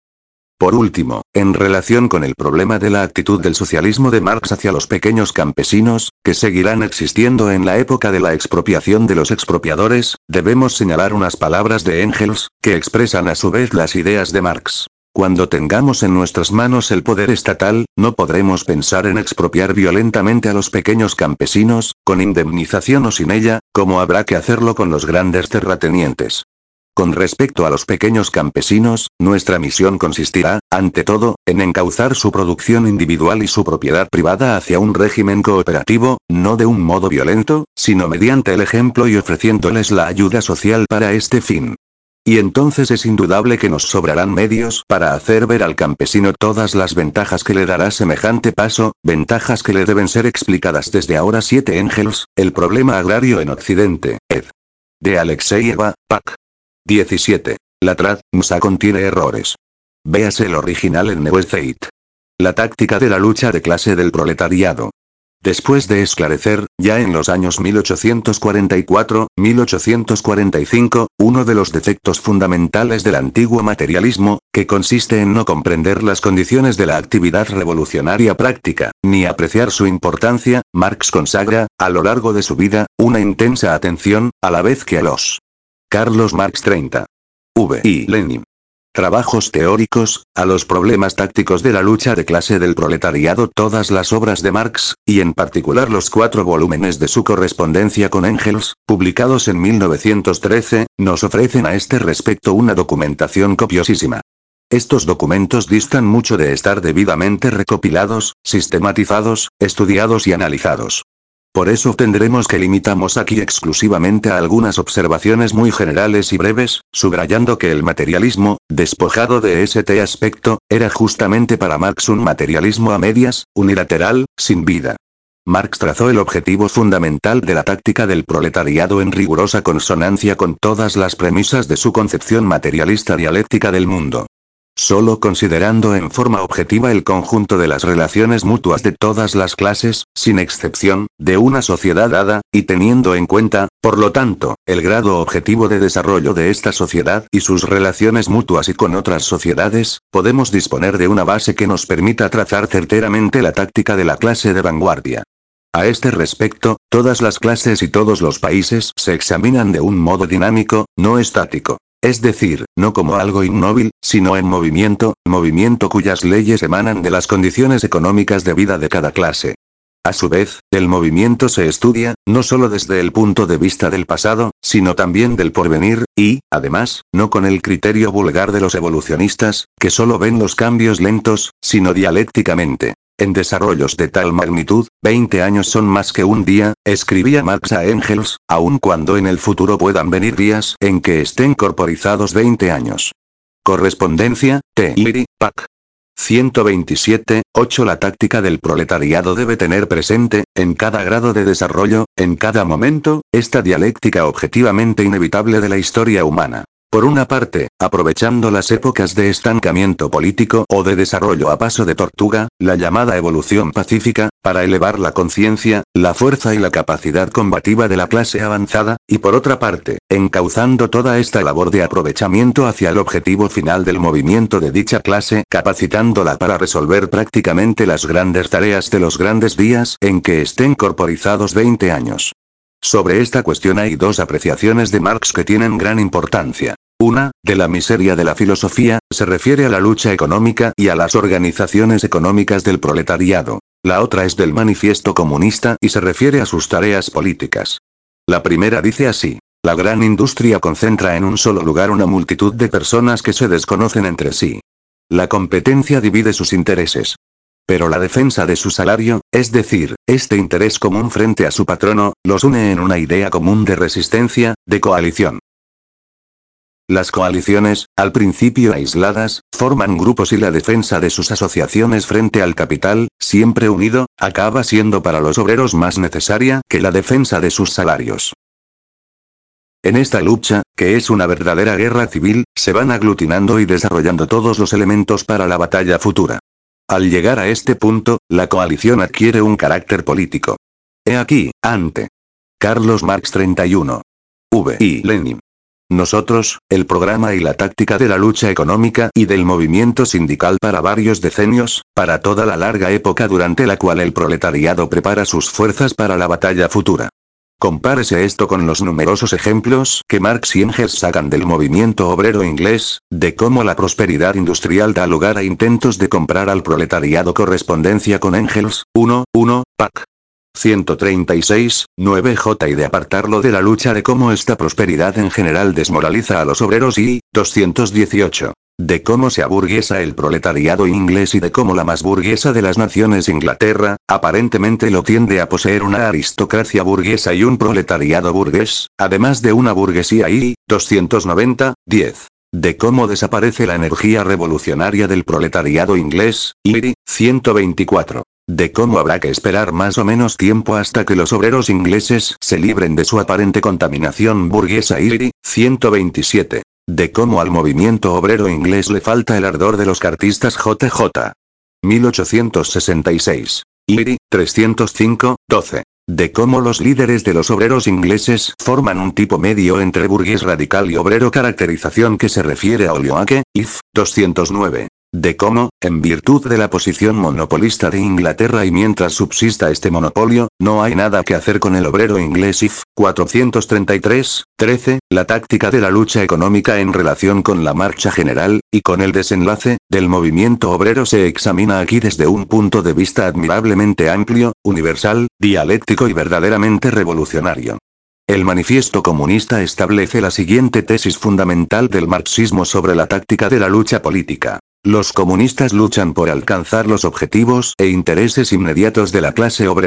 Por último, en relación con el problema de la actitud del socialismo de Marx hacia los pequeños campesinos, que seguirán existiendo en la época de la expropiación de los expropiadores, debemos señalar unas palabras de Engels, que expresan a su vez las ideas de Marx. Cuando tengamos en nuestras manos el poder estatal, no podremos pensar en expropiar violentamente a los pequeños campesinos, con indemnización o sin ella, como habrá que hacerlo con los grandes terratenientes. Con respecto a los pequeños campesinos, nuestra misión consistirá, ante todo, en encauzar su producción individual y su propiedad privada hacia un régimen cooperativo, no de un modo violento, sino mediante el ejemplo y ofreciéndoles la ayuda social para este fin. Y entonces es indudable que nos sobrarán medios para hacer ver al campesino todas las ventajas que le dará semejante paso, ventajas que le deben ser explicadas desde ahora. siete Engels, El problema agrario en Occidente, ed. de Alexeyeva, Pac. diecisiete. La trad. M S A contiene errores. Véase el original en Neuezeit. La táctica de la lucha de clase del proletariado. Después de esclarecer, ya en los años mil ochocientos cuarenta y cuatro, mil ochocientos cuarenta y cinco, uno de los defectos fundamentales del antiguo materialismo, que consiste en no comprender las condiciones de la actividad revolucionaria práctica, ni apreciar su importancia, Marx consagra, a lo largo de su vida, una intensa atención, a la vez que a los Carlos Marx treinta. V. y Lenin. Trabajos teóricos, a los problemas tácticos de la lucha de clase del proletariado. Todas las obras de Marx, y en particular los cuatro volúmenes de su correspondencia con Engels, publicados en mil novecientos trece, nos ofrecen a este respecto una documentación copiosísima. Estos documentos distan mucho de estar debidamente recopilados, sistematizados, estudiados y analizados. Por eso tendremos que limitamos aquí exclusivamente a algunas observaciones muy generales y breves, subrayando que el materialismo, despojado de este aspecto, era justamente para Marx un materialismo a medias, unilateral, sin vida. Marx trazó el objetivo fundamental de la táctica del proletariado en rigurosa consonancia con todas las premisas de su concepción materialista dialéctica del mundo. Solo considerando en forma objetiva el conjunto de las relaciones mutuas de todas las clases, sin excepción, de una sociedad dada, y teniendo en cuenta, por lo tanto, el grado objetivo de desarrollo de esta sociedad y sus relaciones mutuas y con otras sociedades, podemos disponer de una base que nos permita trazar certeramente la táctica de la clase de vanguardia. A este respecto, todas las clases y todos los países se examinan de un modo dinámico, no estático. Es decir, no como algo inmóvil, sino en movimiento, movimiento cuyas leyes emanan de las condiciones económicas de vida de cada clase. A su vez, el movimiento se estudia, no solo desde el punto de vista del pasado, sino también del porvenir, y, además, no con el criterio vulgar de los evolucionistas, que solo ven los cambios lentos, sino dialécticamente. En desarrollos de tal magnitud, veinte años son más que un día, escribía Marx a Engels, aun cuando en el futuro puedan venir días en que estén corporizados veinte años. Correspondencia, T. Iri, Pac. ciento veintisiete, ocho La táctica del proletariado debe tener presente, en cada grado de desarrollo, en cada momento, esta dialéctica objetivamente inevitable de la historia humana. Por una parte, aprovechando las épocas de estancamiento político o de desarrollo a paso de tortuga, la llamada evolución pacífica, para elevar la conciencia, la fuerza y la capacidad combativa de la clase avanzada, y por otra parte, encauzando toda esta labor de aprovechamiento hacia el objetivo final del movimiento de dicha clase, capacitándola para resolver prácticamente las grandes tareas de los grandes días en que estén corporizados veinte años. Sobre esta cuestión hay dos apreciaciones de Marx que tienen gran importancia. Una, de la miseria de la filosofía, se refiere a la lucha económica y a las organizaciones económicas del proletariado. La otra es del manifiesto comunista y se refiere a sus tareas políticas. La primera dice así: la gran industria concentra en un solo lugar una multitud de personas que se desconocen entre sí. La competencia divide sus intereses. Pero la defensa de su salario, es decir, este interés común frente a su patrono, los une en una idea común de resistencia, de coalición. Las coaliciones, al principio aisladas, forman grupos y la defensa de sus asociaciones frente al capital, siempre unido, acaba siendo para los obreros más necesaria que la defensa de sus salarios. En esta lucha, que es una verdadera guerra civil, se van aglutinando y desarrollando todos los elementos para la batalla futura. Al llegar a este punto, la coalición adquiere un carácter político. He aquí, ante Carlos Marx treinta y uno. V. y Lenin. Nosotros, el programa y la táctica de la lucha económica y del movimiento sindical para varios decenios, para toda la larga época durante la cual el proletariado prepara sus fuerzas para la batalla futura. Compárese esto con los numerosos ejemplos que Marx y Engels sacan del movimiento obrero inglés, de cómo la prosperidad industrial da lugar a intentos de comprar al proletariado. Correspondencia con Engels, uno, uno, Pac. ciento treinta y seis, nueve J y de apartarlo de la lucha de cómo esta prosperidad en general desmoraliza a los obreros y, doscientos dieciocho. De cómo se aburguesa el proletariado inglés y de cómo la más burguesa de las naciones, Inglaterra, aparentemente lo tiende a poseer una aristocracia burguesa y un proletariado burgués, además de una burguesía y, doscientos noventa, diez. De cómo desaparece la energía revolucionaria del proletariado inglés, y, ciento veinticuatro. De cómo habrá que esperar más o menos tiempo hasta que los obreros ingleses se libren de su aparente contaminación burguesa y, ciento veintisiete. De cómo al movimiento obrero inglés le falta el ardor de los cartistas J J. mil ochocientos sesenta y seis. I. trescientos cinco, doce. De cómo los líderes de los obreros ingleses forman un tipo medio entre burgués radical y obrero, caracterización que se refiere a Olioake, If, doscientos nueve. De cómo, en virtud de la posición monopolista de Inglaterra y mientras subsista este monopolio, no hay nada que hacer con el obrero inglés. If, cuatrocientos treinta y tres, trece, la táctica de la lucha económica en relación con la marcha general, y con el desenlace, del movimiento obrero se examina aquí desde un punto de vista admirablemente amplio, universal, dialéctico y verdaderamente revolucionario. El manifiesto comunista establece la siguiente tesis fundamental del marxismo sobre la táctica de la lucha política. Los comunistas luchan por alcanzar los objetivos e intereses inmediatos de la clase obrera.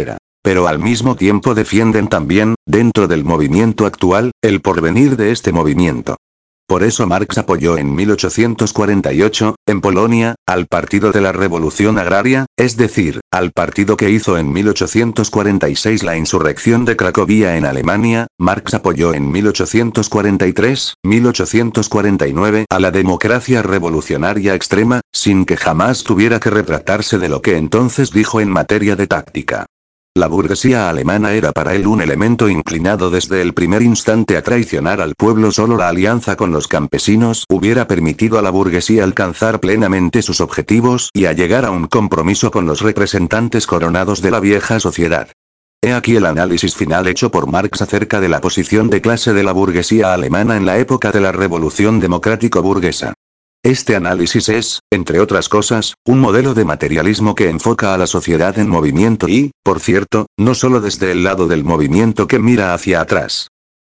Pero al mismo tiempo defienden también, dentro del movimiento actual, el porvenir de este movimiento. Por eso Marx apoyó en mil ochocientos cuarenta y ocho, en Polonia, al Partido de la Revolución Agraria, es decir, al partido que hizo en mil ochocientos cuarenta y seis la insurrección de Cracovia en Alemania. Marx apoyó en mil ochocientos cuarenta y tres, mil ochocientos cuarenta y nueve a la democracia revolucionaria extrema, sin que jamás tuviera que retratarse de lo que entonces dijo en materia de táctica. La burguesía alemana era para él un elemento inclinado desde el primer instante a traicionar al pueblo. Solo la alianza con los campesinos hubiera permitido a la burguesía alcanzar plenamente sus objetivos y a llegar a un compromiso con los representantes coronados de la vieja sociedad. He aquí el análisis final hecho por Marx acerca de la posición de clase de la burguesía alemana en la época de la Revolución Democrático-Burguesa. Este análisis es, entre otras cosas, un modelo de materialismo que enfoca a la sociedad en movimiento y, por cierto, no solo desde el lado del movimiento que mira hacia atrás.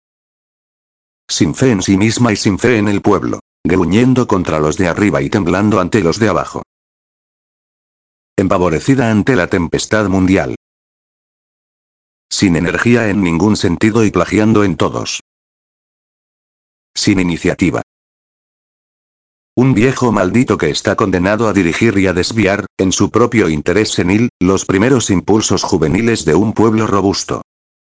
Sin fe en sí misma y sin fe en el pueblo. Gruñendo contra los de arriba y temblando ante los de abajo. Empavorecida ante la tempestad mundial. Sin energía en ningún sentido y plagiando en todos. Sin iniciativa. Un viejo maldito que está condenado a dirigir y a desviar, en su propio interés senil, los primeros impulsos juveniles de un pueblo robusto.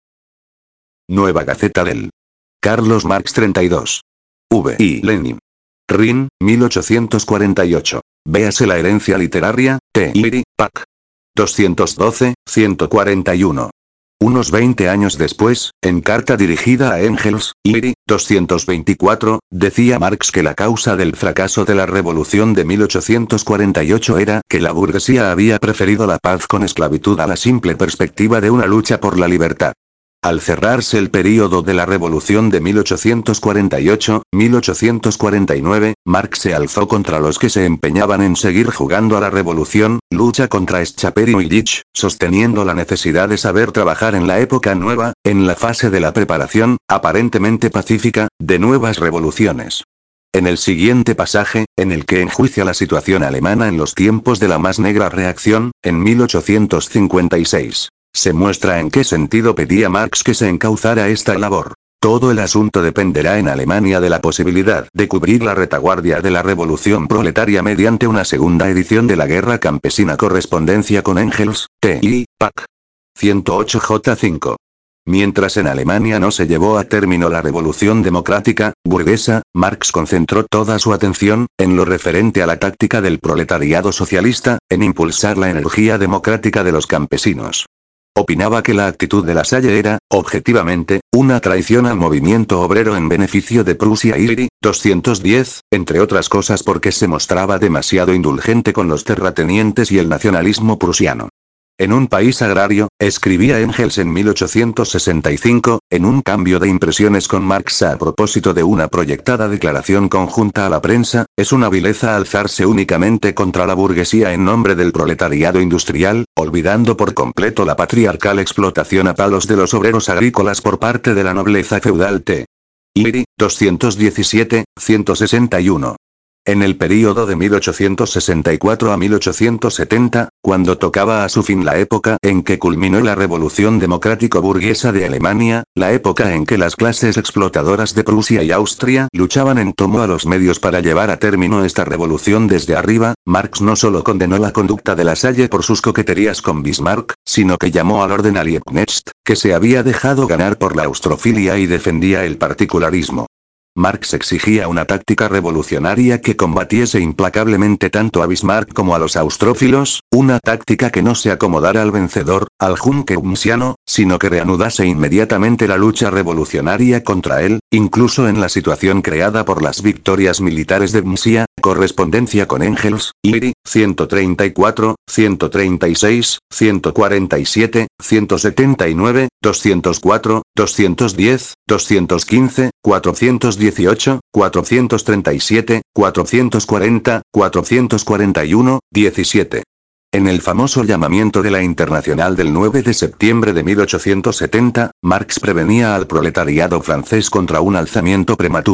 Nueva Gaceta del Carlos Marx treinta y dos. V. I. Lenin. Rin, mil ochocientos cuarenta y ocho. Véase la herencia literaria, T. I. Pac. doscientos doce, ciento cuarenta y uno. Unos veinte años después, en carta dirigida a Engels, I. doscientos veinticuatro, decía Marx que la causa del fracaso de la revolución de mil ochocientos cuarenta y ocho era que la burguesía había preferido la paz con esclavitud a la simple perspectiva de una lucha por la libertad. Al cerrarse el período de la revolución de mil ochocientos cuarenta y ocho, mil ochocientos cuarenta y nueve, Marx se alzó contra los que se empeñaban en seguir jugando a la revolución, lucha contra Schaper y Illich, sosteniendo la necesidad de saber trabajar en la época nueva, en la fase de la preparación, aparentemente pacífica, de nuevas revoluciones. En el siguiente pasaje, en el que enjuicia la situación alemana en los tiempos de la más negra reacción, en mil ochocientos cincuenta y seis. Se muestra en qué sentido pedía Marx que se encauzara esta labor. Todo el asunto dependerá en Alemania de la posibilidad de cubrir la retaguardia de la revolución proletaria mediante una segunda edición de la guerra campesina. Correspondencia con Engels, T. I. Pac. ciento ocho J cinco. Mientras en Alemania no se llevó a término la revolución democrática, burguesa, Marx concentró toda su atención, en lo referente a la táctica del proletariado socialista, en impulsar la energía democrática de los campesinos. Opinaba que la actitud de La Salle era, objetivamente, una traición al movimiento obrero en beneficio de Prusia y doscientos diez, entre otras cosas porque se mostraba demasiado indulgente con los terratenientes y el nacionalismo prusiano. En un país agrario, escribía Engels en mil ochocientos sesenta y cinco, en un cambio de impresiones con Marx a propósito de una proyectada declaración conjunta a la prensa, es una vileza alzarse únicamente contra la burguesía en nombre del proletariado industrial, olvidando por completo la patriarcal explotación a palos de los obreros agrícolas por parte de la nobleza feudal. T. I. doscientos diecisiete, ciento sesenta y uno. En el período de mil ochocientos sesenta y cuatro a mil ochocientos setenta, cuando tocaba a su fin la época en que culminó la revolución democrático-burguesa de Alemania, la época en que las clases explotadoras de Prusia y Austria luchaban en torno a los medios para llevar a término esta revolución desde arriba, Marx no solo condenó la conducta de La Salle por sus coqueterías con Bismarck, sino que llamó al orden a Liebknecht, que se había dejado ganar por la austrofilia y defendía el particularismo. Marx exigía una táctica revolucionaria que combatiese implacablemente tanto a Bismarck como a los austrófilos, una táctica que no se acomodara al vencedor, al Junkeumsiano, sino que reanudase inmediatamente la lucha revolucionaria contra él, incluso en la situación creada por las victorias militares de Msia. Correspondencia con Engels, I. ciento treinta y cuatro, ciento treinta y seis, ciento cuarenta y siete, ciento setenta y nueve, doscientos cuatro, doscientos diez, doscientos quince, cuatrocientos dieciocho, cuatrocientos treinta y siete, cuatrocientos cuarenta, cuatrocientos cuarenta y uno, diecisiete. En el famoso llamamiento de la Internacional del nueve de septiembre de mil ochocientos setenta, Marx prevenía al proletariado francés contra un alzamiento prematuro.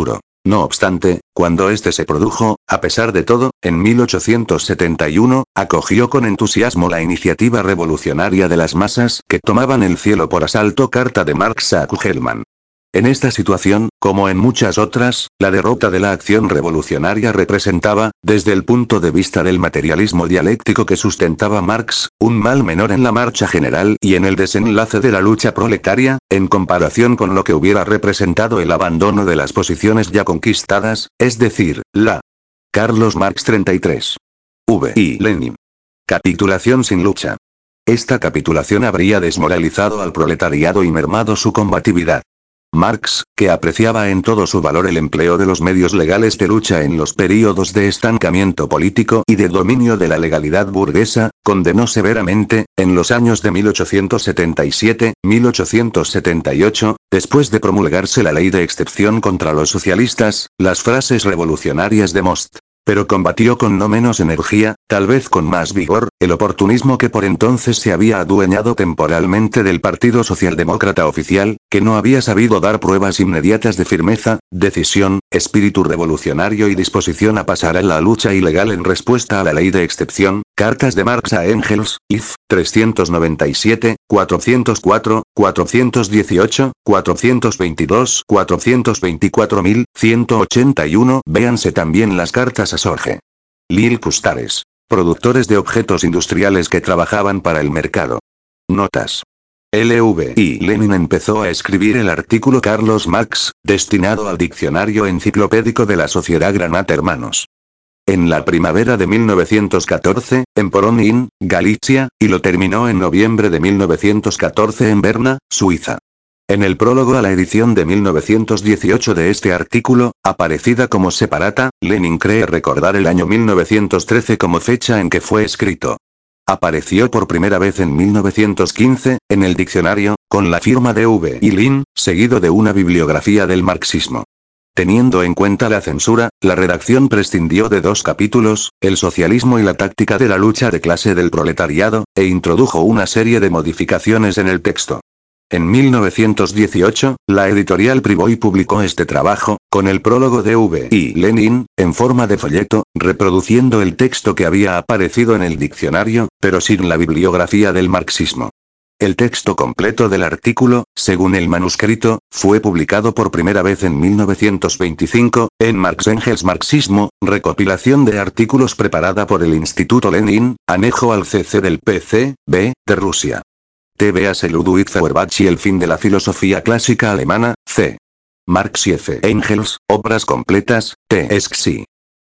No obstante, cuando este se produjo, a pesar de todo, en mil ochocientos setenta y uno, acogió con entusiasmo la iniciativa revolucionaria de las masas que tomaban el cielo por asalto. Carta de Marx a Kugelmann. En esta situación, como en muchas otras, la derrota de la acción revolucionaria representaba, desde el punto de vista del materialismo dialéctico que sustentaba Marx, un mal menor en la marcha general y en el desenlace de la lucha proletaria, en comparación con lo que hubiera representado el abandono de las posiciones ya conquistadas, es decir, la Carlos Marx treinta y tres. V. y Lenin. Capitulación sin lucha. Esta capitulación habría desmoralizado al proletariado y mermado su combatividad. Marx, que apreciaba en todo su valor el empleo de los medios legales de lucha en los períodos de estancamiento político y de dominio de la legalidad burguesa, condenó severamente, en los años de mil ochocientos setenta y siete a mil ochocientos setenta y ocho, después de promulgarse la ley de excepción contra los socialistas, las frases revolucionarias de Most. Pero combatió con no menos energía, tal vez con más vigor, el oportunismo que por entonces se había adueñado temporalmente del Partido Socialdemócrata oficial, que no había sabido dar pruebas inmediatas de firmeza, decisión, espíritu revolucionario y disposición a pasar a la lucha ilegal en respuesta a la ley de excepción. Cartas de Marx a Engels, if, trescientos noventa y siete, cuatrocientos cuatro, cuatrocientos dieciocho, cuatrocientos veintidós, cuatrocientos veinticuatro mil ciento ochenta y uno. Véanse también las cartas a Sorge. Lil Custares. Productores de objetos industriales que trabajaban para el mercado. Notas. L V y Lenin empezó a escribir el artículo Carlos Marx, destinado al diccionario enciclopédico de la Sociedad Granat Hermanos. En la primavera de mil novecientos catorce, en Poronin, Galicia, y lo terminó en noviembre de mil novecientos catorce en Berna, Suiza. En el prólogo a la edición de mil novecientos dieciocho de este artículo, aparecida como separata, Lenin cree recordar el año mil novecientos trece como fecha en que fue escrito. Apareció por primera vez en mil novecientos quince, en el diccionario, con la firma de V. y Lin, seguido de una bibliografía del marxismo. Teniendo en cuenta la censura, la redacción prescindió de dos capítulos, el socialismo y la táctica de la lucha de clase del proletariado, e introdujo una serie de modificaciones en el texto. En mil novecientos dieciocho, la editorial Privoy publicó este trabajo, con el prólogo de V. y Lenin, en forma de folleto, reproduciendo el texto que había aparecido en el diccionario, pero sin la bibliografía del marxismo. El texto completo del artículo, según el manuscrito, fue publicado por primera vez en mil novecientos veinticinco, en Marx Engels Marxismo, recopilación de artículos preparada por el Instituto Lenin, anejo al C C del P C B, de Rusia. T. Véase Ludwig Feuerbach y el fin de la filosofía clásica alemana, C. Marx y F. Engels, obras completas, T. Esxi.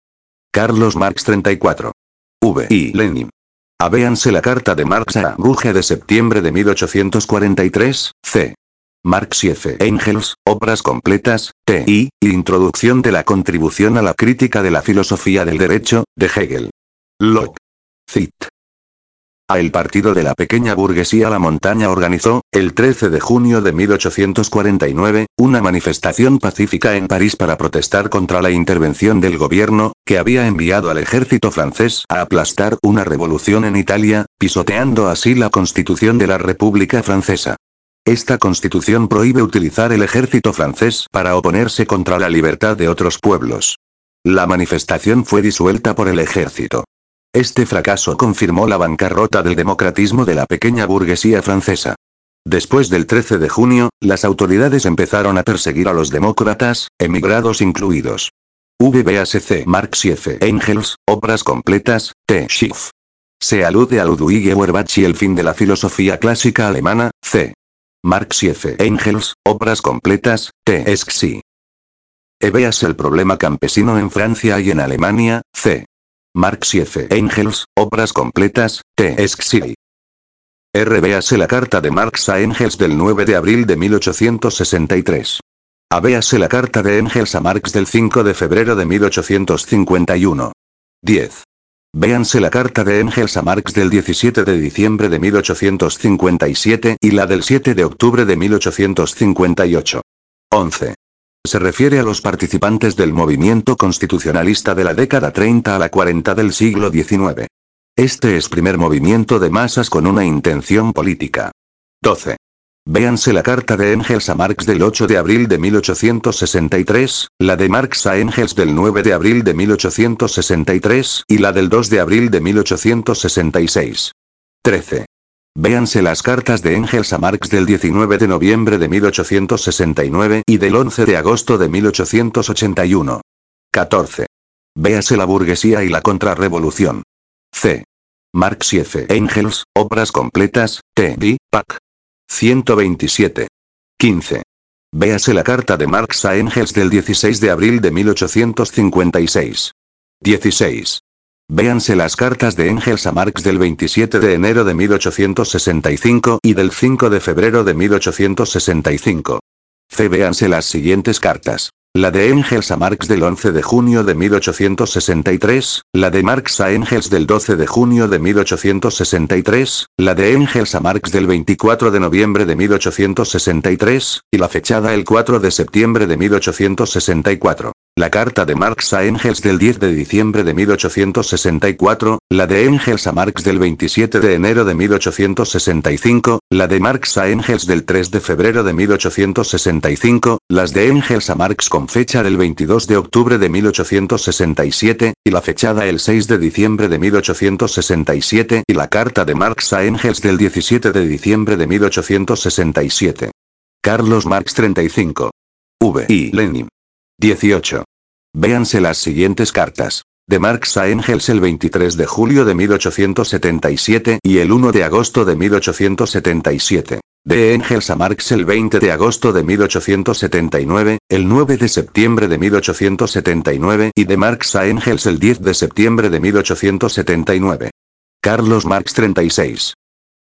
Carlos Marx treinta y cuatro. V. y Lenin. Avéanse la carta de Marx a Ruge de septiembre de mil ochocientos cuarenta y tres, C. Marx y F. Engels, obras completas, T. I. Introducción de la contribución a la crítica de la filosofía del derecho, de Hegel. Locke. Cit. A el partido de la pequeña burguesía La Montaña organizó, el trece de junio de mil ochocientos cuarenta y nueve, una manifestación pacífica en París para protestar contra la intervención del gobierno, que había enviado al ejército francés a aplastar una revolución en Italia, pisoteando así la constitución de la República Francesa. Esta constitución prohíbe utilizar el ejército francés para oponerse contra la libertad de otros pueblos. La manifestación fue disuelta por el ejército. Este fracaso confirmó la bancarrota del democratismo de la pequeña burguesía francesa. Después del trece de junio, las autoridades empezaron a perseguir a los demócratas, emigrados incluidos. V. Véase C. Marx y F. Engels, obras completas, T. Schiff. Se alude a Ludwig Feuerbach y el fin de la filosofía clásica alemana, C. Marx y F. Engels, obras completas, T. Esxi. E. Véase el problema campesino en Francia y en Alemania, C. Marx y F. Engels, obras completas, T. Esxi. R. Véase la carta de Marx a Engels del nueve de abril de mil ochocientos sesenta y tres. A. Véase la carta de Engels a Marx del cinco de febrero de mil ochocientos cincuenta y uno. diez. Véanse la carta de Engels a Marx del diecisiete de diciembre de mil ochocientos cincuenta y siete y la del siete de octubre de mil ochocientos cincuenta y ocho. once. Se refiere a los participantes del movimiento constitucionalista de la década treinta a la cuarenta del siglo diecinueve. Este es primer movimiento de masas con una intención política. doce. Véanse la carta de Engels a Marx del ocho de abril de mil ochocientos sesenta y tres, la de Marx a Engels del nueve de abril de mil ochocientos sesenta y tres y la del dos de abril de mil ochocientos sesenta y seis. trece. Véanse las cartas de Engels a Marx del diecinueve de noviembre de mil ochocientos sesenta y nueve y del once de agosto de mil ochocientos ochenta y uno. catorce. Véase la burguesía y la contrarrevolución. C. Marx y F. Engels, obras completas, T. D. Pack. ciento veintisiete. quince. Véase la carta de Marx a Engels del dieciséis de abril de mil ochocientos cincuenta y seis. dieciséis. Véanse las cartas de Engels a Marx del veintisiete de enero de mil ochocientos sesenta y cinco y del cinco de febrero de mil ochocientos sesenta y cinco. C. Véanse las siguientes cartas. La de Engels a Marx del once de junio de mil ochocientos sesenta y tres, la de Marx a Engels del doce de junio de mil ochocientos sesenta y tres, la de Engels a Marx del veinticuatro de noviembre de mil ochocientos sesenta y tres, y la fechada el cuatro de septiembre de mil ochocientos sesenta y cuatro. La carta de Marx a Engels del diez de diciembre de mil ochocientos sesenta y cuatro, la de Engels a Marx del veintisiete de enero de mil ochocientos sesenta y cinco, la de Marx a Engels del tres de febrero de mil ochocientos sesenta y cinco, las de Engels a Marx con fecha del veintidós de octubre de mil ochocientos sesenta y siete, y la fechada el seis de diciembre de mil ochocientos sesenta y siete, y la carta de Marx a Engels del diecisiete de diciembre de mil ochocientos sesenta y siete. Carlos Marx treinta y cinco. V. y Lenin. dieciocho. Véanse las siguientes cartas. De Marx a Engels el veintitrés de julio de mil ochocientos setenta y siete y el uno de agosto de mil ochocientos setenta y siete. De Engels a Marx el veinte de agosto de mil ochocientos setenta y nueve, el nueve de septiembre de mil ochocientos setenta y nueve y de Marx a Engels el diez de septiembre de mil ochocientos setenta y nueve. Carlos Marx treinta y seis.